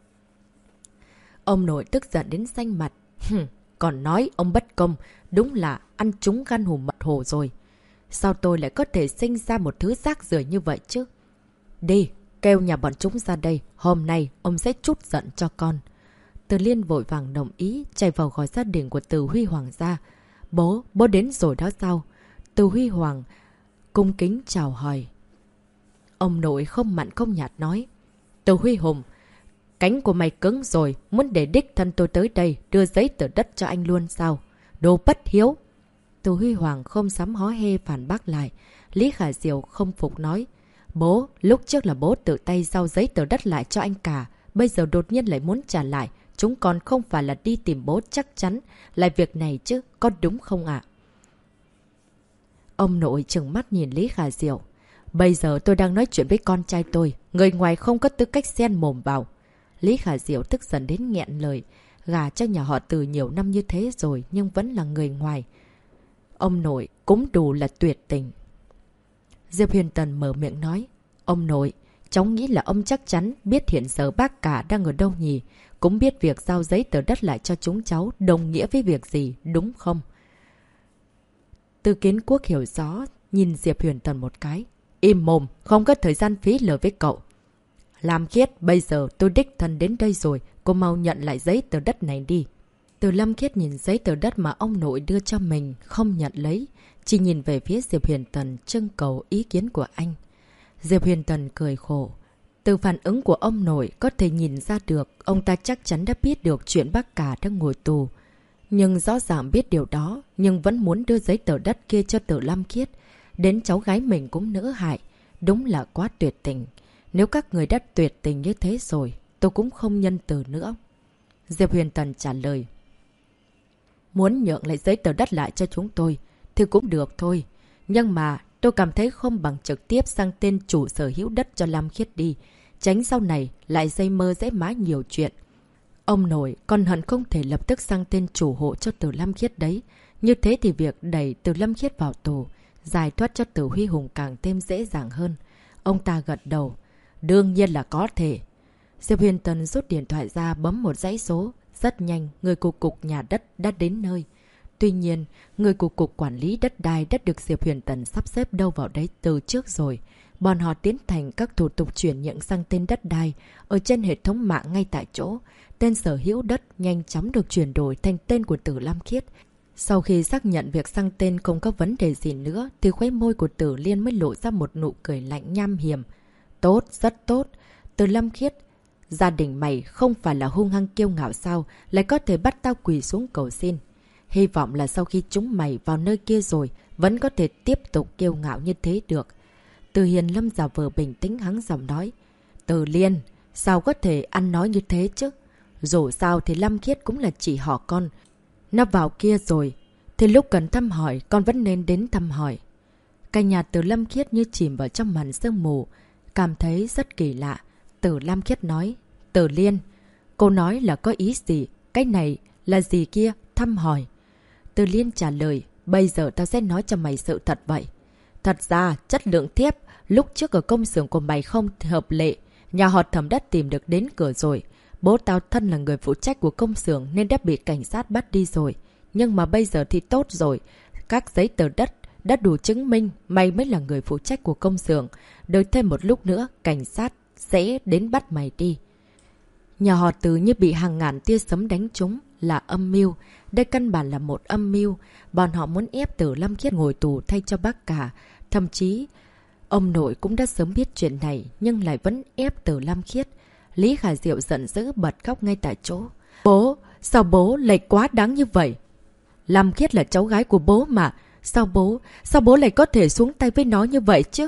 Ông nội tức giận đến xanh mặt. Còn nói ông bất công, đúng là ăn trúng gan hùm mật hồ rồi. Sao tôi lại có thể sinh ra một thứ rác rưởi như vậy chứ? Đi, kêu nhà bọn chúng ra đây, hôm nay ông sẽ trút giận cho con. Từ Liên vội vàng đồng ý, chạy vào gọi gia đình của Từ Huy Hoàng ra. Bố đến rồi đó sao? Từ Huy Hoàng cung kính chào hỏi. Ông nội không mặn không nhạt nói. Từ Huy Hùng, cánh của mày cứng rồi, muốn để đích thân tôi tới đây đưa giấy tờ đất cho anh luôn sao? Đồ bất hiếu! Từ Huy Hoàng không dám hó hê phản bác lại. Lý Khả Diệu không phục nói. Bố, lúc trước là bố tự tay giao giấy tờ đất lại cho anh cả. Bây giờ đột nhiên lại muốn trả lại. Chúng còn không phải là đi tìm bố chắc chắn là việc này chứ, có đúng không ạ? Ông nội trừng mắt nhìn Lý Khả Diệu. Bây giờ tôi đang nói chuyện với con trai tôi. Người ngoài không có tư cách xen mồm vào. Lý Khả Diệu tức giận đến nghẹn lời. Gả cho nhà họ Từ nhiều năm như thế rồi nhưng vẫn là người ngoài. Ông nội cũng đủ là tuyệt tình. Diệp Huyền Tần mở miệng nói. Ông nội, cháu nghĩ là ông chắc chắn biết hiện giờ bác cả đang ở đâu nhỉ? Cũng biết việc giao giấy tờ đất lại cho chúng cháu đồng nghĩa với việc gì, đúng không? Từ Kiến Quốc hiểu rõ, nhìn Diệp Huyền Tần một cái. Im mồm, không có thời gian phí lời với cậu. Lam Khiết, bây giờ tôi đích thân đến đây rồi, cô mau nhận lại giấy tờ đất này đi. Từ Lam Khiết nhìn giấy tờ đất mà ông nội đưa cho mình, không nhận lấy. Chỉ nhìn về phía Diệp Huyền Tần trưng cầu ý kiến của anh. Diệp Huyền Tần cười khổ. Từ phản ứng của ông nội có thể nhìn ra được ông ta chắc chắn đã biết được chuyện bác cả đang ngồi tù. Nhưng rõ ràng biết điều đó, nhưng vẫn muốn đưa giấy tờ đất kia cho Từ Lam Khiết. Đến cháu gái mình cũng nỡ hại. Đúng là quá tuyệt tình. Nếu các người đã tuyệt tình như thế rồi, tôi cũng không nhân từ nữa. Diệp Huyền Tần trả lời. Muốn nhượng lại giấy tờ đất lại cho chúng tôi thì cũng được thôi. Nhưng mà tôi cảm thấy không bằng trực tiếp sang tên chủ sở hữu đất cho Lam Khiết đi. Tránh sau này lại dây mơ dễ má nhiều chuyện. Ông nội còn hận không thể lập tức sang tên chủ hộ cho Từ Lam Khiết đấy. Như thế thì việc đẩy Từ Lam Khiết vào tù, giải thoát cho Từ Huy Hùng càng thêm dễ dàng hơn. Ông ta gật đầu. Đương nhiên là có thể. Diệp Huyền Tần rút điện thoại ra bấm một dãy số. Rất nhanh, người của cục nhà đất đã đến nơi. Tuy nhiên, người của cục quản lý đất đai đã được Diệp Huyền Tần sắp xếp đâu vào đấy từ trước rồi. Bọn họ tiến hành các thủ tục chuyển nhượng sang tên đất đai ở trên hệ thống mạng ngay tại chỗ. Tên sở hữu đất nhanh chóng được chuyển đổi thành tên của Từ Lam Khiết. Sau khi xác nhận việc sang tên không có vấn đề gì nữa thì khóe môi của Từ Liên mới lộ ra một nụ cười lạnh nham hiểm. Tốt, rất tốt. Từ Lam Khiết Gia đình mày không phải là hung hăng kiêu ngạo sao, lại có thể bắt tao quỳ xuống cầu xin. Hy vọng là sau khi chúng mày vào nơi kia rồi, vẫn có thể tiếp tục kiêu ngạo như thế được. Từ Hiền Lâm giả vờ bình tĩnh hắng giọng nói. Từ Liên, sao có thể ăn nói như thế chứ? Dù sao thì Lâm Khiết cũng là chị họ con. Nó vào kia rồi, thì lúc cần thăm hỏi, con vẫn nên đến thăm hỏi. Cả nhà Từ Lâm Khiết như chìm vào trong màn sương mù, cảm thấy rất kỳ lạ. Từ Lâm Khiết nói, Từ Liên, cô nói là có ý gì? Cái này là gì kia? Thăm hỏi. Từ Liên trả lời, bây giờ tao sẽ nói cho mày sự thật vậy. Thật ra, chất lượng thiếp, lúc trước ở công xưởng của mày không hợp lệ. Nhà họ Thẩm đã tìm được đến cửa rồi. Bố tao thân là người phụ trách của công xưởng nên đã bị cảnh sát bắt đi rồi. Nhưng mà bây giờ thì tốt rồi. Các giấy tờ đất đã đủ chứng minh mày mới là người phụ trách của công xưởng. Đợi thêm một lúc nữa, cảnh sát sẽ đến bắt mày đi. Nhà họ Từ như bị hàng ngàn tia sấm đánh trúng, là âm mưu. Đây căn bản là một âm mưu. Bọn họ muốn ép Từ Lâm Khiết ngồi tù thay cho bác cả. Thậm chí, ông nội cũng đã sớm biết chuyện này, nhưng lại vẫn ép Từ Lâm Khiết. Lý Khả Diệu giận dữ bật khóc ngay tại chỗ. Bố, sao bố lại quá đáng như vậy? Lâm Khiết là cháu gái của bố mà. Sao bố lại có thể xuống tay với nó như vậy chứ?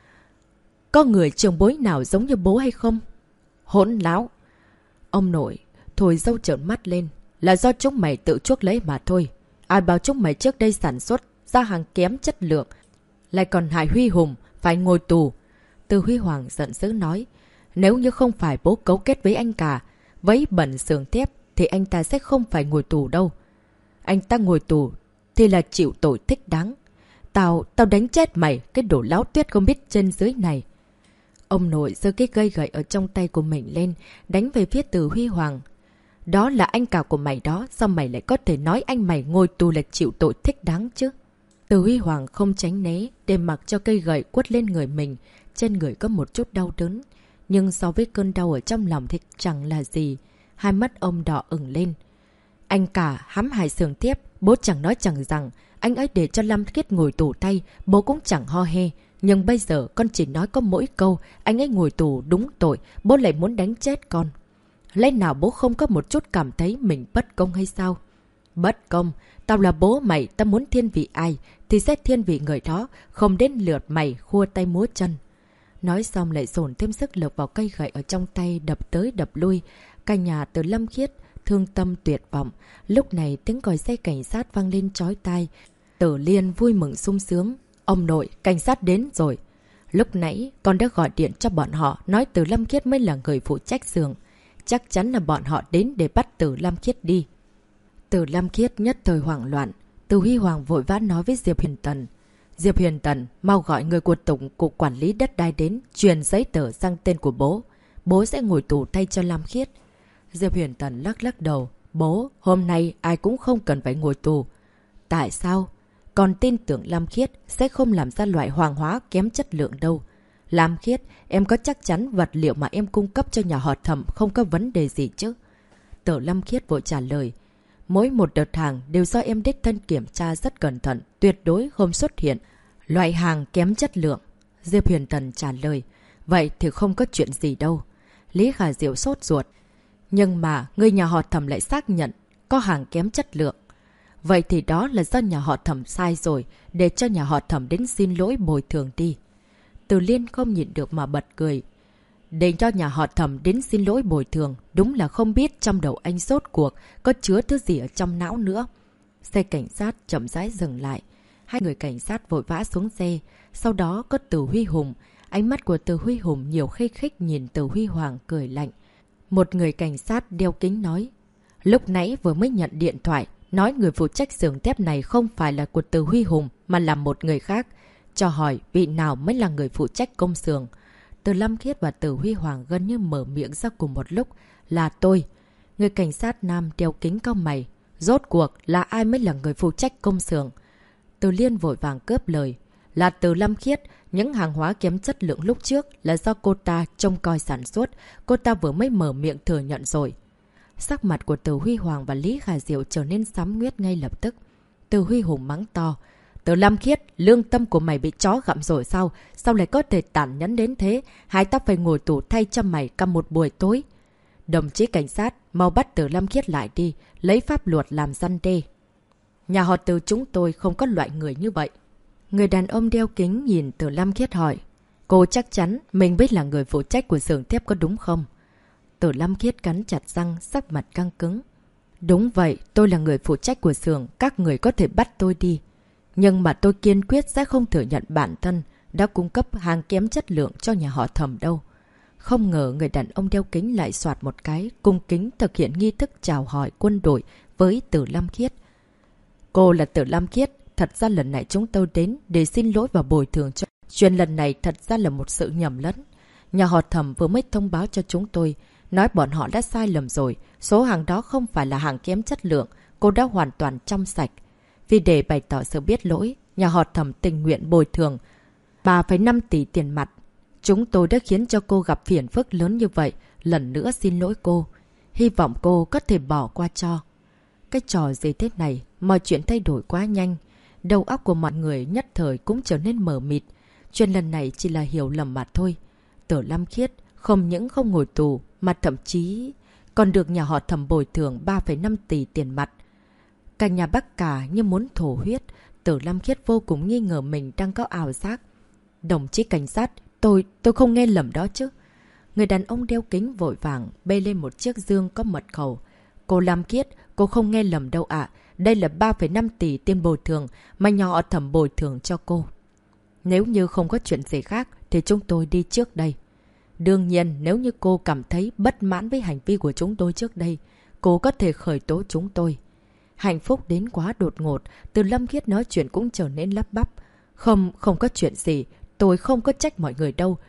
Có người trưởng bối nào giống như bố hay không? Hỗn láo! Ông nội, thổi dâu trợn mắt lên. Là do chúng mày tự chuốc lấy mà thôi. Ai bảo chúng mày trước đây sản xuất ra hàng kém chất lượng, lại còn hại Huy Hùng, phải ngồi tù. Từ Huy Hoàng giận dữ nói, nếu như không phải bố cấu kết với anh cả, với bẩn xưởng thép, thì anh ta sẽ không phải ngồi tù đâu. Anh ta ngồi tù thì là chịu tội thích đáng. Tao đánh chết mày, cái đồ láo tuyết không biết trên dưới này. Ông nội giơ cái cây gậy ở trong tay của mình lên, đánh về phía Từ Huy Hoàng. Đó là anh cả của mày đó, sao mày lại có thể nói anh mày ngồi tù là chịu tội thích đáng chứ? Từ Huy Hoàng không tránh né, để mặc cho cây gậy quất lên người mình, trên người có một chút đau đớn. Nhưng so với cơn đau ở trong lòng thì chẳng là gì. Hai mắt ông đỏ ửng lên. Anh cả hãm hại xưởng thép, bố chẳng nói chẳng rằng, anh ấy để cho Lâm Khiết ngồi tù tay, bố cũng chẳng ho he. Nhưng bây giờ con chỉ nói có mỗi câu, anh ấy ngồi tù đúng tội, bố lại muốn đánh chết con. Lẽ nào bố không có một chút cảm thấy mình bất công hay sao? Bất công, tao là bố mày, tao muốn thiên vị ai, thì sẽ thiên vị người đó, không đến lượt mày khua tay múa chân. Nói xong lại dồn thêm sức lực vào cây gậy ở trong tay, đập tới đập lui. Cả nhà Từ Lâm Khiết thương tâm tuyệt vọng. Lúc này tiếng còi xe cảnh sát vang lên chói tai. Tử Liên vui mừng sung sướng. Ông nội, cảnh sát đến rồi. Lúc nãy con đã gọi điện cho bọn họ, nói Từ Lâm Khiết mới là người phụ trách xưởng. Chắc chắn là bọn họ đến để bắt Từ Lâm Khiết đi. Từ Lâm Khiết nhất thời hoảng loạn. Từ Huy Hoàng vội vã nói với Diệp Huyền Tần. Diệp Huyền Tần, mau gọi người của Tổng cục Quản lý Đất đai đến, truyền giấy tờ sang tên của bố. Bố sẽ ngồi tù thay cho Lâm Khiết. Diệp Huyền Tần lắc lắc đầu. Bố, hôm nay ai cũng không cần phải ngồi tù. Tại sao? Còn tin tưởng Lâm Khiết sẽ không làm ra loại hoàng hóa kém chất lượng đâu. Lâm Khiết, em có chắc chắn vật liệu mà em cung cấp cho nhà họ Thẩm không có vấn đề gì chứ? Tử Lâm Khiết vội trả lời. Mỗi một đợt hàng đều do em đích thân kiểm tra rất cẩn thận, tuyệt đối không xuất hiện loại hàng kém chất lượng. Diệp Huyền Tần trả lời. Vậy thì không có chuyện gì đâu. Lý Khả Diệu sốt ruột. Nhưng mà người nhà họ Thẩm lại xác nhận có hàng kém chất lượng. Vậy thì đó là do nhà họ Thẩm sai rồi, để cho nhà họ Thẩm đến xin lỗi bồi thường đi. Từ Liên không nhịn được mà bật cười. Để cho nhà họ Thẩm đến xin lỗi bồi thường, đúng là không biết trong đầu anh rốt cuộc có chứa thứ gì ở trong não nữa. Xe cảnh sát chậm rãi dừng lại. Hai người cảnh sát vội vã xuống xe. Sau đó có Từ Huy Hùng. Ánh mắt của Từ Huy Hùng nhiều khích khích nhìn Từ Huy Hoàng cười lạnh. Một người cảnh sát đeo kính nói. Lúc nãy vừa mới nhận điện thoại, nói người phụ trách xưởng thép này không phải là của Từ Huy Hùng mà là một người khác. Cho hỏi vị nào mới là người phụ trách công xưởng. Từ Lâm Khiết và Từ Huy Hoàng gần như mở miệng ra cùng một lúc. Là tôi. Người cảnh sát nam đeo kính cau mày. Rốt cuộc là ai mới là người phụ trách công xưởng? Từ Liên vội vàng cướp lời. Là Từ Lâm Khiết. Những hàng hóa kém chất lượng lúc trước là do cô ta trông coi sản xuất. Cô ta vừa mới mở miệng thừa nhận rồi. Sắc mặt của Từ Huy Hoàng và Lý Khả Diệu trở nên xám nguyết ngay lập tức. Từ Huy Hùng mắng to. Từ Lâm Khiết, lương tâm của mày bị chó gặm rồi sao? Sao lại có thể tàn nhẫn đến thế? Hai ta phải ngồi tù thay cho mày cả một buổi tối. Đồng chí cảnh sát, mau bắt Từ Lâm Khiết lại đi, lấy pháp luật làm răn đe. Nhà họ Từ chúng tôi không có loại người như vậy. Người đàn ông đeo kính nhìn Từ Lâm Khiết hỏi. Cô chắc chắn mình biết là người phụ trách của xưởng thép có đúng không? Từ Lâm Khiết cắn chặt răng, sắc mặt căng cứng. Đúng vậy, tôi là người phụ trách của xưởng, các người có thể bắt tôi đi. Nhưng mà tôi kiên quyết sẽ không thừa nhận bản thân đã cung cấp hàng kém chất lượng cho nhà họ Thẩm đâu. Không ngờ người đàn ông đeo kính lại soạt một cái, cung kính thực hiện nghi thức chào hỏi quân đội với Từ Lâm Khiết. Cô là Từ Lâm Khiết, thật ra lần này chúng tôi đến để xin lỗi và bồi thường cho. Chuyện lần này thật ra là một sự nhầm lẫn. Nhà họ Thẩm vừa mới thông báo cho chúng tôi, nói bọn họ đã sai lầm rồi, số hàng đó không phải là hàng kém chất lượng, cô đã hoàn toàn trong sạch. Vì để bày tỏ sự biết lỗi, nhà họ Thẩm tình nguyện bồi thường 3,5 tỷ tiền mặt. Chúng tôi đã khiến cho cô gặp phiền phức lớn như vậy, lần nữa xin lỗi cô. Hy vọng cô có thể bỏ qua cho. Cái trò gì thế này, mọi chuyện thay đổi quá nhanh. Đầu óc của mọi người nhất thời cũng trở nên mờ mịt. Chuyện lần này chỉ là hiểu lầm mà thôi. Từ Lâm Khiết không những không ngồi tù, mà thậm chí còn được nhà họ Thẩm bồi thường 3,5 tỷ tiền mặt. Cả nhà bác cả như muốn thổ huyết. Từ Lâm Khiết vô cùng nghi ngờ mình đang có ảo giác. Đồng chí cảnh sát, tôi không nghe lầm đó chứ. Người đàn ông đeo kính vội vàng bê lên một chiếc dương có mật khẩu. Cô Lâm Khiết, cô không nghe lầm đâu ạ. Đây là 3,5 tỷ tiền bồi thường mà nhà họ Thẩm bồi thường cho cô. Nếu như không có chuyện gì khác thì chúng tôi đi trước đây. Đương nhiên, nếu như cô cảm thấy bất mãn với hành vi của chúng tôi trước đây, cô có thể khởi tố chúng tôi. Hạnh phúc đến quá đột ngột, Từ Lâm Khiết nói chuyện cũng trở nên lắp bắp. Không có chuyện gì, tôi không có trách mọi người đâu,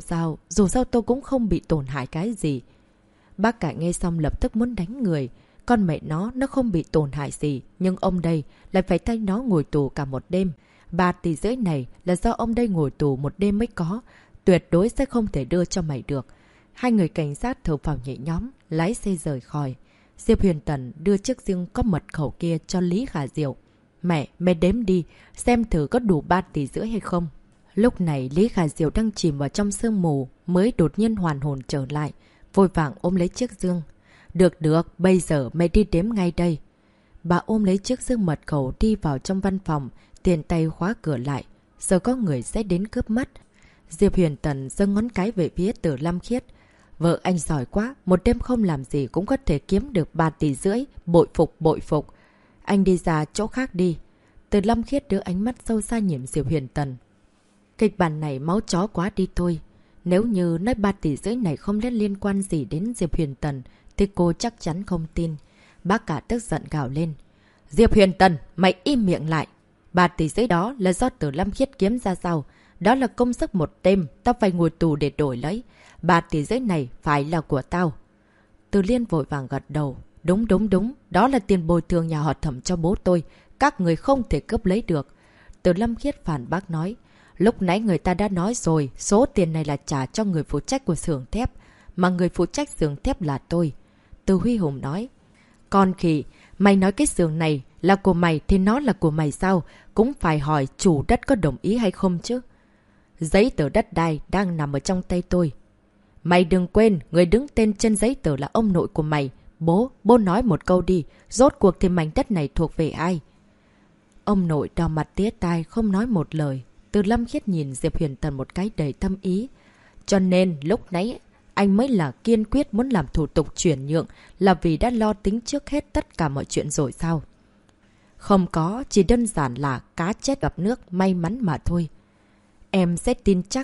dù sao tôi cũng không bị tổn hại cái gì. Bác cả nghe xong lập tức muốn đánh người. Con mẹ nó không bị tổn hại gì, nhưng ông đây lại phải thay nó ngồi tù cả một đêm. 3,5 tỷ này là do ông đây ngồi tù một đêm mới có, tuyệt đối sẽ không thể đưa cho mày được. Hai người cảnh sát thở phào nhẹ nhõm, lái xe rời khỏi. Diệp Huyền Tần đưa chiếc riêng có mật khẩu kia cho Lý Khả Diệu. Mẹ đếm đi, xem thử có đủ 3,5 tỷ hay không. Lúc này Lý Khả Diệu đang chìm vào trong sương mù, mới đột nhiên hoàn hồn trở lại, vội vàng ôm lấy chiếc dương. Được, bây giờ mẹ đi đếm ngay đây. Bà ôm lấy chiếc dương mật khẩu đi vào trong văn phòng, tiền tay khóa cửa lại. Giờ có người sẽ đến cướp mất. Diệp Huyền Tần giơ ngón cái về phía Từ Lâm Khiết. Vợ anh giỏi quá, một đêm không làm gì cũng có thể kiếm được 3,5 tỷ, bội phục. Anh đi ra chỗ khác đi. Từ Lâm Khiết đưa ánh mắt sâu xa nhìn Diệp Huyền Tần. Kịch bản này máu chó quá đi thôi. Nếu như nói 3,5 tỷ này không liên quan gì đến Diệp Huyền Tần, thì cô chắc chắn không tin. Bác cả tức giận gào lên. Diệp Huyền Tần, mày im miệng lại. 3,5 tỷ đó là do Từ Lâm Khiết kiếm ra sao? Đó là công sức một đêm, tao phải ngồi tù để đổi lấy. 3,5 tỷ này phải là của tao. Từ Liên vội vàng gật đầu. Đúng. Đó là tiền bồi thường nhà họ Thẩm cho bố tôi. Các người không thể cướp lấy được. Từ Lâm Khiết phản bác nói. Lúc nãy người ta đã nói rồi, số tiền này là trả cho người phụ trách của xưởng thép. Mà người phụ trách xưởng thép là tôi. Từ Huy Hùng nói. Con khỉ, mày nói cái xưởng này là của mày thì nó là của mày sao? Cũng phải hỏi chủ đất có đồng ý hay không chứ. Giấy tờ đất đai đang nằm ở trong tay tôi. Mày đừng quên, người đứng tên trên giấy tờ là ông nội của mày. Bố nói một câu đi, rốt cuộc thì mảnh đất này thuộc về ai? Ông nội đỏ mặt tía tai không nói một lời. Từ Lâm Khiết nhìn Diệp Huyền Tần một cái đầy tâm ý. Cho nên lúc nãy anh mới là kiên quyết muốn làm thủ tục chuyển nhượng là vì đã lo tính trước hết tất cả mọi chuyện rồi sao? Không có, chỉ đơn giản là cá chết gặp nước may mắn mà thôi. Em sẽ tin chắc.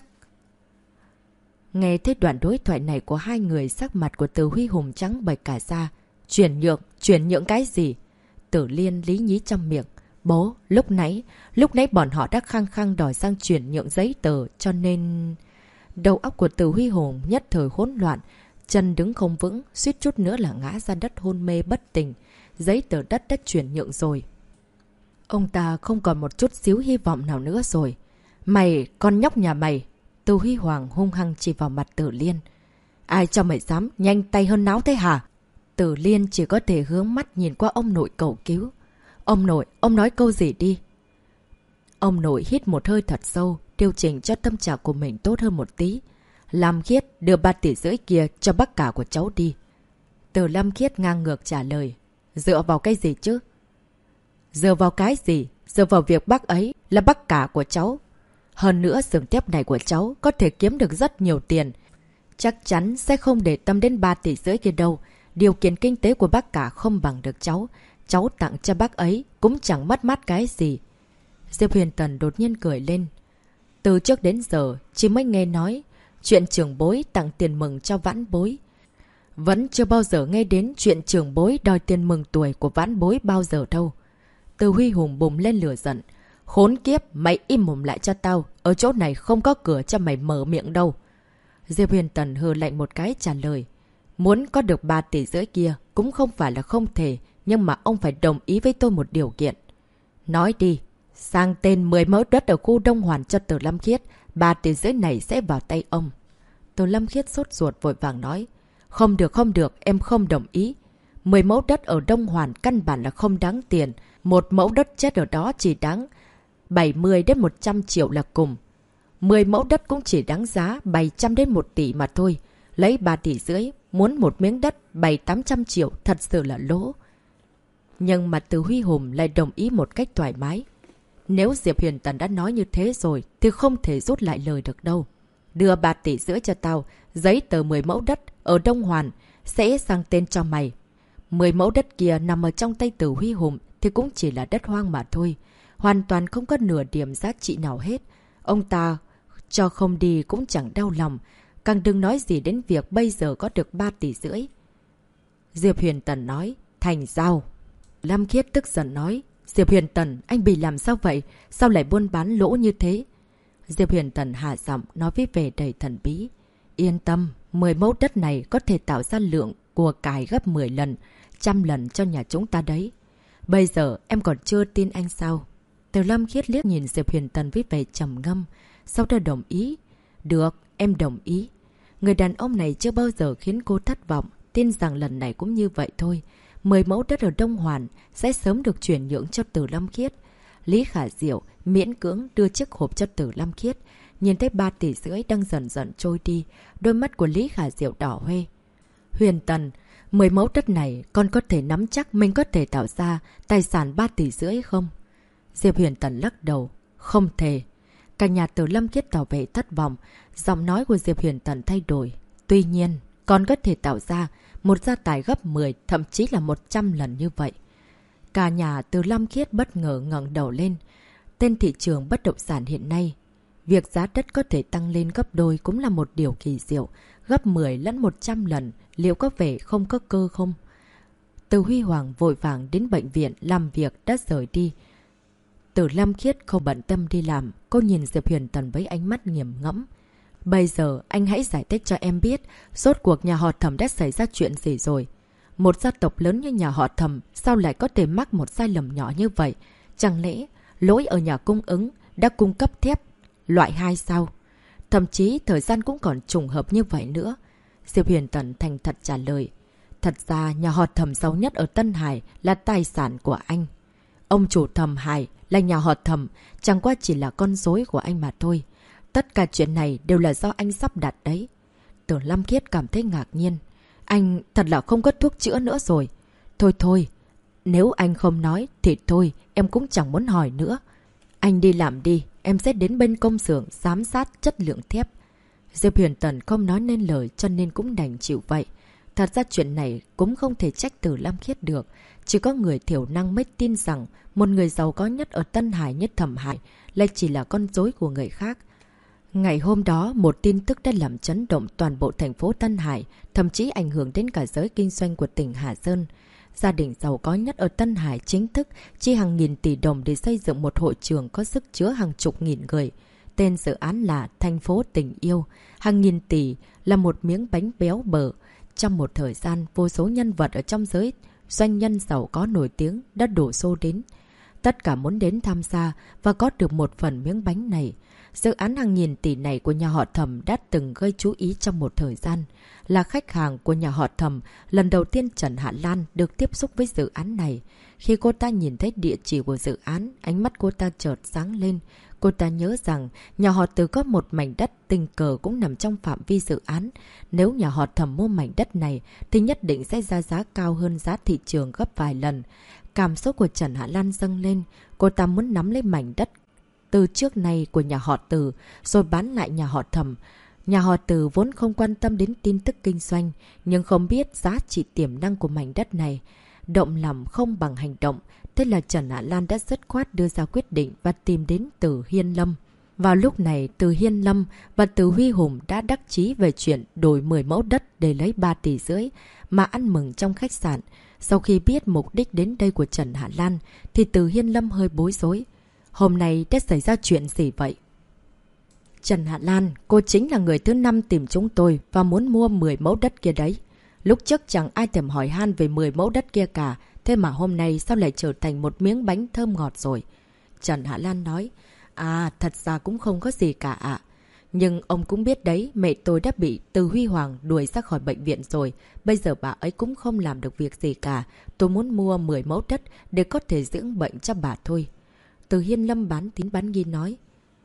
Nghe thấy đoạn đối thoại này của hai người, sắc mặt của Từ Huy Hùng trắng bệch cả ra. Chuyển nhượng cái gì? Tử Liên lý nhí trong miệng. Bố, lúc nãy bọn họ đã khăng khăng đòi sang chuyển nhượng giấy tờ, cho nên... Đầu óc của Từ Huy Hùng nhất thời hỗn loạn, chân đứng không vững, suýt chút nữa là ngã ra đất hôn mê bất tỉnh. Giấy tờ đất đã chuyển nhượng rồi. Ông ta không còn một chút xíu hy vọng nào nữa rồi. Mày, con nhóc nhà mày! Từ Huy Hoàng hung hăng chỉ vào mặt Tử Liên. Ai cho mày dám nhanh tay hơn náo thế hả? Tử Liên chỉ có thể hướng mắt nhìn qua ông nội cầu cứu. Ông nội, ông nói câu gì đi? Ông nội hít một hơi thật sâu, điều chỉnh cho tâm trạng của mình tốt hơn một tí. Làm Khiết, đưa 3,5 tỷ kia cho bác cả của cháu đi. Từ Lâm Khiết ngang ngược trả lời. Dựa vào cái gì chứ? Dựa vào cái gì? Dựa vào việc bác ấy là bác cả của cháu. Hơn nữa xưởng thép này của cháu có thể kiếm được rất nhiều tiền. Chắc chắn sẽ không để tâm đến 3,5 tỷ kia đâu. Điều kiện kinh tế của bác cả không bằng được cháu. Cháu tặng cho bác ấy cũng chẳng mất mát cái gì. Diệp Huyền Tần đột nhiên cười lên. Từ trước đến giờ, chỉ mới nghe nói chuyện trưởng bối tặng tiền mừng cho vãn bối. Vẫn chưa bao giờ nghe đến chuyện trưởng bối đòi tiền mừng tuổi của vãn bối bao giờ đâu. Từ Huy Hùng bùng lên lửa giận. Khốn kiếp, mày im mồm lại cho tao. Ở chỗ này không có cửa cho mày mở miệng đâu. Diệp Huyền Tần hừ lạnh một cái trả lời. Muốn có được 3,5 tỷ kia cũng không phải là không thể. Nhưng mà ông phải đồng ý với tôi một điều kiện. Nói đi. Sang tên 10 mẫu đất ở khu Đông Hoàn cho Từ Lâm Khiết. 3,5 tỷ này sẽ vào tay ông. Từ Lâm Khiết sốt ruột vội vàng nói. Không được, em không đồng ý. 10 mẫu đất ở Đông Hoàn căn bản là không đáng tiền. Một mẫu đất chết ở đó chỉ đáng 70 đến 100 triệu là cùng. 10 mẫu đất cũng chỉ đáng giá 700 đến 1 tỷ mà thôi. Lấy 3,5 tỷ, muốn một miếng đất 700-800 triệu thật sự là lỗ. Nhưng mà Từ Huy Hùng lại đồng ý một cách thoải mái. Nếu Diệp Huyền Tần đã nói như thế rồi thì không thể rút lại lời được đâu. Đưa 3,5 tỷ cho tao, giấy tờ 10 mẫu đất ở Đông Hoàn sẽ sang tên cho mày. 10 mẫu đất kia nằm ở trong tay Từ Huy Hùng thì cũng chỉ là đất hoang mà thôi. Hoàn toàn không có nửa điểm giá trị nào hết. Ông ta cho không đi cũng chẳng đau lòng. Càng đừng nói gì đến việc bây giờ có được 3,5 tỷ. Diệp Huyền Tần nói, thành giao. Lam Khiết tức giận nói, Diệp Huyền Tần, anh bị làm sao vậy? Sao lại buôn bán lỗ như thế? Diệp Huyền Tần hạ giọng nói với vẻ đầy thần bí. Yên tâm, 10 mẫu đất này có thể tạo ra lượng của cải gấp 10 lần, 100 lần cho nhà chúng ta đấy. Bây giờ em còn chưa tin anh sao? Từ Lâm Khiết liếc nhìn Diệp Huyền Tần với vẻ trầm ngâm. Sau đó đồng ý. Được, em đồng ý. Người đàn ông này chưa bao giờ khiến cô thất vọng. Tin rằng lần này cũng như vậy thôi. 10 mẫu đất ở Đông Hoàn sẽ sớm được chuyển nhượng cho Từ Lâm Khiết. Lý Khả Diệu miễn cưỡng đưa chiếc hộp cho Từ Lâm Khiết. Nhìn thấy 3,5 tỷ đang dần dần trôi đi. Đôi mắt của Lý Khả Diệu đỏ hoe. Huyền Tần, 10 mẫu đất này con có thể nắm chắc mình có thể tạo ra tài sản 3,5 tỷ không? Diệp Huyền Tần lắc đầu. Không thể. Cả nhà Từ Lâm Khiết tỏ vẻ thất vọng. Giọng nói của Diệp Huyền Tần thay đổi. Tuy nhiên, con có thể tạo ra một gia tài gấp 10, thậm chí là 100 lần như vậy. Cả nhà Từ Lâm Khiết bất ngờ ngẩng đầu lên. Tên thị trường bất động sản hiện nay, việc giá đất có thể tăng lên gấp đôi cũng là một điều kỳ diệu. Gấp 10 lẫn 100 lần, liệu có vẻ không có cơ không? Từ Huy Hoàng vội vàng đến bệnh viện làm việc đã rời đi. Từ Lâm Khiết không bận tâm đi làm, cô nhìn Diệp Huyền Tần với ánh mắt nghiền ngẫm. Bây giờ anh hãy giải thích cho em biết, rốt cuộc nhà họ Thẩm đã xảy ra chuyện gì rồi. Một gia tộc lớn như nhà họ Thẩm sao lại có thể mắc một sai lầm nhỏ như vậy? Chẳng lẽ lỗi ở nhà cung ứng đã cung cấp thép loại 2 sao? Thậm chí thời gian cũng còn trùng hợp như vậy nữa. Diệp Huyền Tần thành thật trả lời. Thật ra nhà họ Thẩm giàu nhất ở Tân Hải là tài sản của anh. Ông chủ Thẩm Hải là nhà họ Thẩm, chẳng qua chỉ là con rối của anh mà thôi. Tất cả chuyện này đều là do anh sắp đặt đấy. Từ Lâm Khiết cảm thấy ngạc nhiên. Anh thật là không có thuốc chữa nữa rồi. Thôi, nếu anh không nói thì thôi, em cũng chẳng muốn hỏi nữa. Anh đi làm đi, em sẽ đến bên công xưởng giám sát chất lượng thép. Diệp Huyền Tần không nói nên lời cho nên cũng đành chịu vậy. Thật ra chuyện này cũng không thể trách Từ Lâm Khiết được. Chỉ có người thiểu năng mới tin rằng một người giàu có nhất ở Tân Hải nhất Thẩm Hải lại chỉ là con rối của người khác. Ngày hôm đó, một tin tức đã làm chấn động toàn bộ thành phố Tân Hải, thậm chí ảnh hưởng đến cả giới kinh doanh của tỉnh Hà Sơn. Gia đình giàu có nhất ở Tân Hải chính thức chi hàng nghìn tỷ đồng để xây dựng một hội trường có sức chứa hàng chục nghìn người. Tên dự án là Thành phố Tình Yêu. Hàng nghìn tỷ là một miếng bánh béo bở. Trong một thời gian, vô số nhân vật ở trong giới doanh nhân giàu có nổi tiếng đã đổ xô đến. Tất cả muốn đến tham gia và có được một phần miếng bánh này. Dự án hàng nghìn tỷ này của nhà họ Thẩm đã từng gây chú ý trong một thời gian. Là khách hàng của nhà họ Thẩm, lần đầu tiên Trần Hạ Lan được tiếp xúc với dự án này. Khi cô ta nhìn thấy địa chỉ của dự án, ánh mắt cô ta chợt sáng lên. Cô ta nhớ rằng nhà họ Từ có một mảnh đất tình cờ cũng nằm trong phạm vi dự án. Nếu nhà họ Thẩm mua mảnh đất này thì nhất định sẽ ra giá cao hơn giá thị trường gấp vài lần. Cảm xúc của Trần Hạ Lan dâng lên. Cô ta muốn nắm lấy mảnh đất từ trước này của nhà họ Từ rồi bán lại nhà họ Thẩm. Nhà họ Từ vốn không quan tâm đến tin tức kinh doanh, nhưng không biết giá trị tiềm năng của mảnh đất này. Động lòng không bằng hành động, thế là Trần Hạ Lan đã dứt khoát đưa ra quyết định và tìm đến Từ Hiên Lâm. Vào lúc này, Từ Hiên Lâm và Từ Huy Hùng đã đắc chí về chuyện đổi 10 mẫu đất để lấy 3,5 tỷ mà ăn mừng trong khách sạn. Sau khi biết mục đích đến đây của Trần Hạ Lan, thì Từ Hiên Lâm hơi bối rối. Hôm nay đã xảy ra chuyện gì vậy? Trần Hạ Lan, cô chính là người thứ 5 tìm chúng tôi và muốn mua 10 mẫu đất kia đấy. Lúc trước chẳng ai thèm hỏi han về 10 mẫu đất kia cả, thế mà hôm nay sao lại trở thành một miếng bánh thơm ngọt rồi? Trần Hạ Lan nói, thật ra cũng không có gì cả ạ. Nhưng ông cũng biết đấy, mẹ tôi đã bị Từ Huy Hoàng đuổi ra khỏi bệnh viện rồi. Bây giờ bà ấy cũng không làm được việc gì cả. Tôi muốn mua 10 mẫu đất để có thể dưỡng bệnh cho bà thôi. Từ Hiên Lâm bán tín bán nghi nói.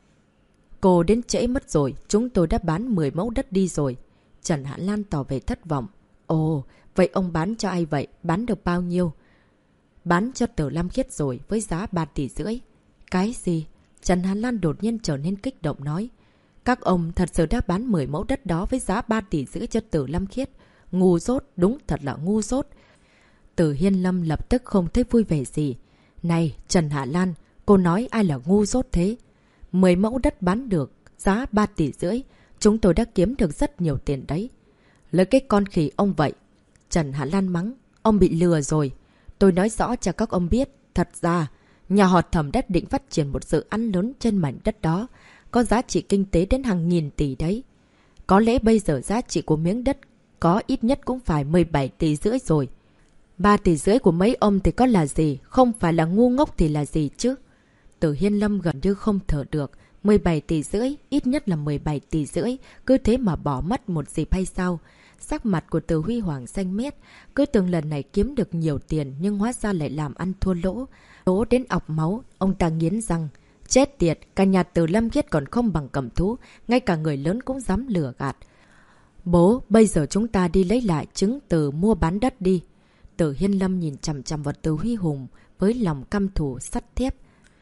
Cô đến trễ mất rồi, chúng tôi đã bán 10 mẫu đất đi rồi. Trần Hạ Lan tỏ vẻ thất vọng. Ồ, vậy ông bán cho ai vậy? Bán được bao nhiêu? Bán cho Từ Lam Khiết rồi, với giá 3,5 tỷ. Cái gì? Trần Hạ Lan đột nhiên trở nên kích động nói. Các ông thật sự đã bán 10 mẫu đất đó với giá 3,5 tỷ cho Từ Lam Khiết. Ngu dốt, đúng thật là ngu dốt. Từ Hiên Lâm lập tức không thấy vui vẻ gì. Này, Trần Hạ Lan, cô nói ai là ngu dốt thế? 10 mẫu đất bán được, giá 3,5 tỷ. Chúng tôi đã kiếm được rất nhiều tiền đấy. Lấy cái con khỉ ông vậy. Trần Hạ Lan mắng, ông bị lừa rồi. Tôi nói rõ cho các ông biết, thật ra, nhà họ Thẩm đã định phát triển một dự án lớn trên mảnh đất đó, có giá trị kinh tế đến hàng nghìn tỷ đấy. Có lẽ bây giờ giá trị của miếng đất có ít nhất cũng phải 17,5 tỷ rồi. 3,5 tỷ của mấy ông thì có là gì, không phải là ngu ngốc thì là gì chứ. Từ Hiên Lâm gần như không thở được. 17,5 tỷ, ít nhất là 17,5 tỷ, cứ thế mà bỏ mất một dịp hay sao? Sắc mặt của Từ Huy Hoàng xanh mét, cứ tưởng lần này kiếm được nhiều tiền nhưng hóa ra lại làm ăn thua lỗ. Lỗ đến ọc máu, ông ta nghiến răng. Chết tiệt, cả nhà Từ Lâm Khiết còn không bằng cầm thú, ngay cả người lớn cũng dám lừa gạt. Bố, bây giờ chúng ta đi lấy lại chứng từ mua bán đất đi. Từ Hiên Lâm nhìn chằm chằm vào Từ Huy Hùng với lòng căm thù sắt thép.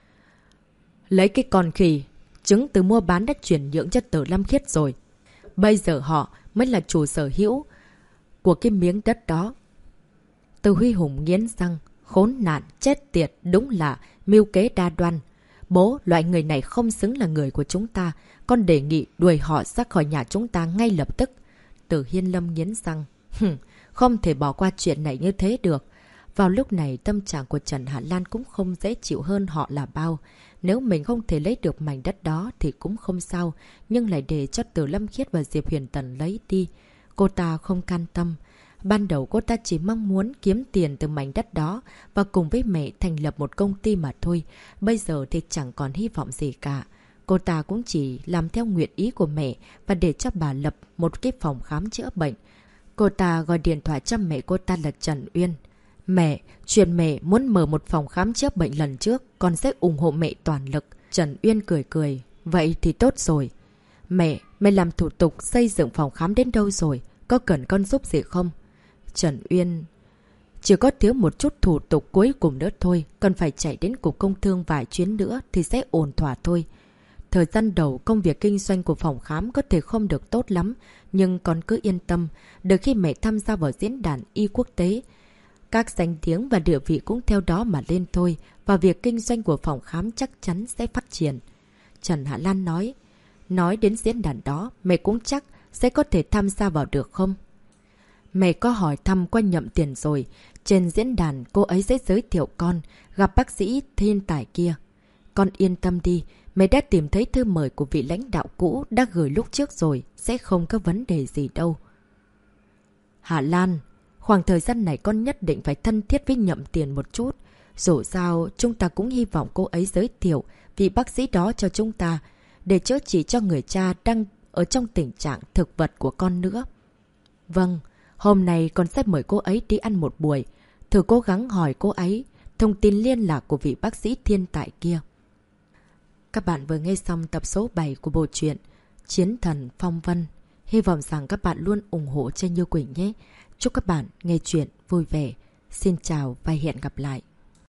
Lấy cái con khỉ, chứng từ mua bán đã chuyển nhượng cho Từ Lâm Khiết rồi. Bây giờ họ mới là chủ sở hữu của cái miếng đất đó. Từ Huy Hùng nghiến răng, khốn nạn, chết tiệt, đúng là mưu kế đa đoan. Bố, loại người này không xứng là người của chúng ta. Con đề nghị đuổi họ ra khỏi nhà chúng ta ngay lập tức. Từ Hiên Lâm nghiến răng, không thể bỏ qua chuyện này như thế được. Vào lúc này tâm trạng của Trần Hạ Lan cũng không dễ chịu hơn họ là bao. Nếu mình không thể lấy được mảnh đất đó thì cũng không sao, nhưng lại để cho Từ Lâm Khiết và Diệp Huyền Tần lấy đi. Cô ta không can tâm. Ban đầu cô ta chỉ mong muốn kiếm tiền từ mảnh đất đó và cùng với mẹ thành lập một công ty mà thôi. Bây giờ thì chẳng còn hy vọng gì cả. Cô ta cũng chỉ làm theo nguyện ý của mẹ và để cho bà lập một cái phòng khám chữa bệnh. Cô ta gọi điện thoại cho mẹ cô ta là Trần Uyên. Mẹ, chuyện mẹ muốn mở một phòng khám chữa bệnh lần trước, con sẽ ủng hộ mẹ toàn lực. Trần Uyên cười cười. Vậy thì tốt rồi. Mẹ làm thủ tục xây dựng phòng khám đến đâu rồi? Có cần con giúp gì không? Trần Uyên... Chỉ có thiếu một chút thủ tục cuối cùng nữa thôi. Cần phải chạy đến cục công thương vài chuyến nữa thì sẽ ổn thỏa thôi. Thời gian đầu công việc kinh doanh của phòng khám có thể không được tốt lắm. Nhưng con cứ yên tâm. Đợi khi mẹ tham gia vào diễn đàn y quốc tế, các danh tiếng và địa vị cũng theo đó mà lên thôi. Và việc kinh doanh của phòng khám chắc chắn sẽ phát triển. Trần Hạ Lan nói. Nói đến diễn đàn đó, mẹ cũng chắc sẽ có thể tham gia vào được không? Mẹ có hỏi thăm qua Nhậm Tiền rồi. Trên diễn đàn cô ấy sẽ giới thiệu con gặp bác sĩ thiên tài kia. Con yên tâm đi. Mẹ đã tìm thấy thư mời của vị lãnh đạo cũ đã gửi lúc trước rồi. Sẽ không có vấn đề gì đâu. Hạ Lan, khoảng thời gian này con nhất định phải thân thiết với Nhậm Tiền một chút. Dù sao, chúng ta cũng hy vọng cô ấy giới thiệu vị bác sĩ đó cho chúng ta để chữa trị cho người cha đang ở trong tình trạng thực vật của con nữa. Vâng, hôm nay con sẽ mời cô ấy đi ăn một buổi. Thử cố gắng hỏi cô ấy thông tin liên lạc của vị bác sĩ thiên tài kia. Các bạn vừa nghe xong tập số 7 của bộ truyện Chiến Thần Phong Vân. Hy vọng rằng các bạn luôn ủng hộ cho Như Quỳnh nhé. Chúc các bạn nghe chuyện vui vẻ. Xin chào và hẹn gặp lại.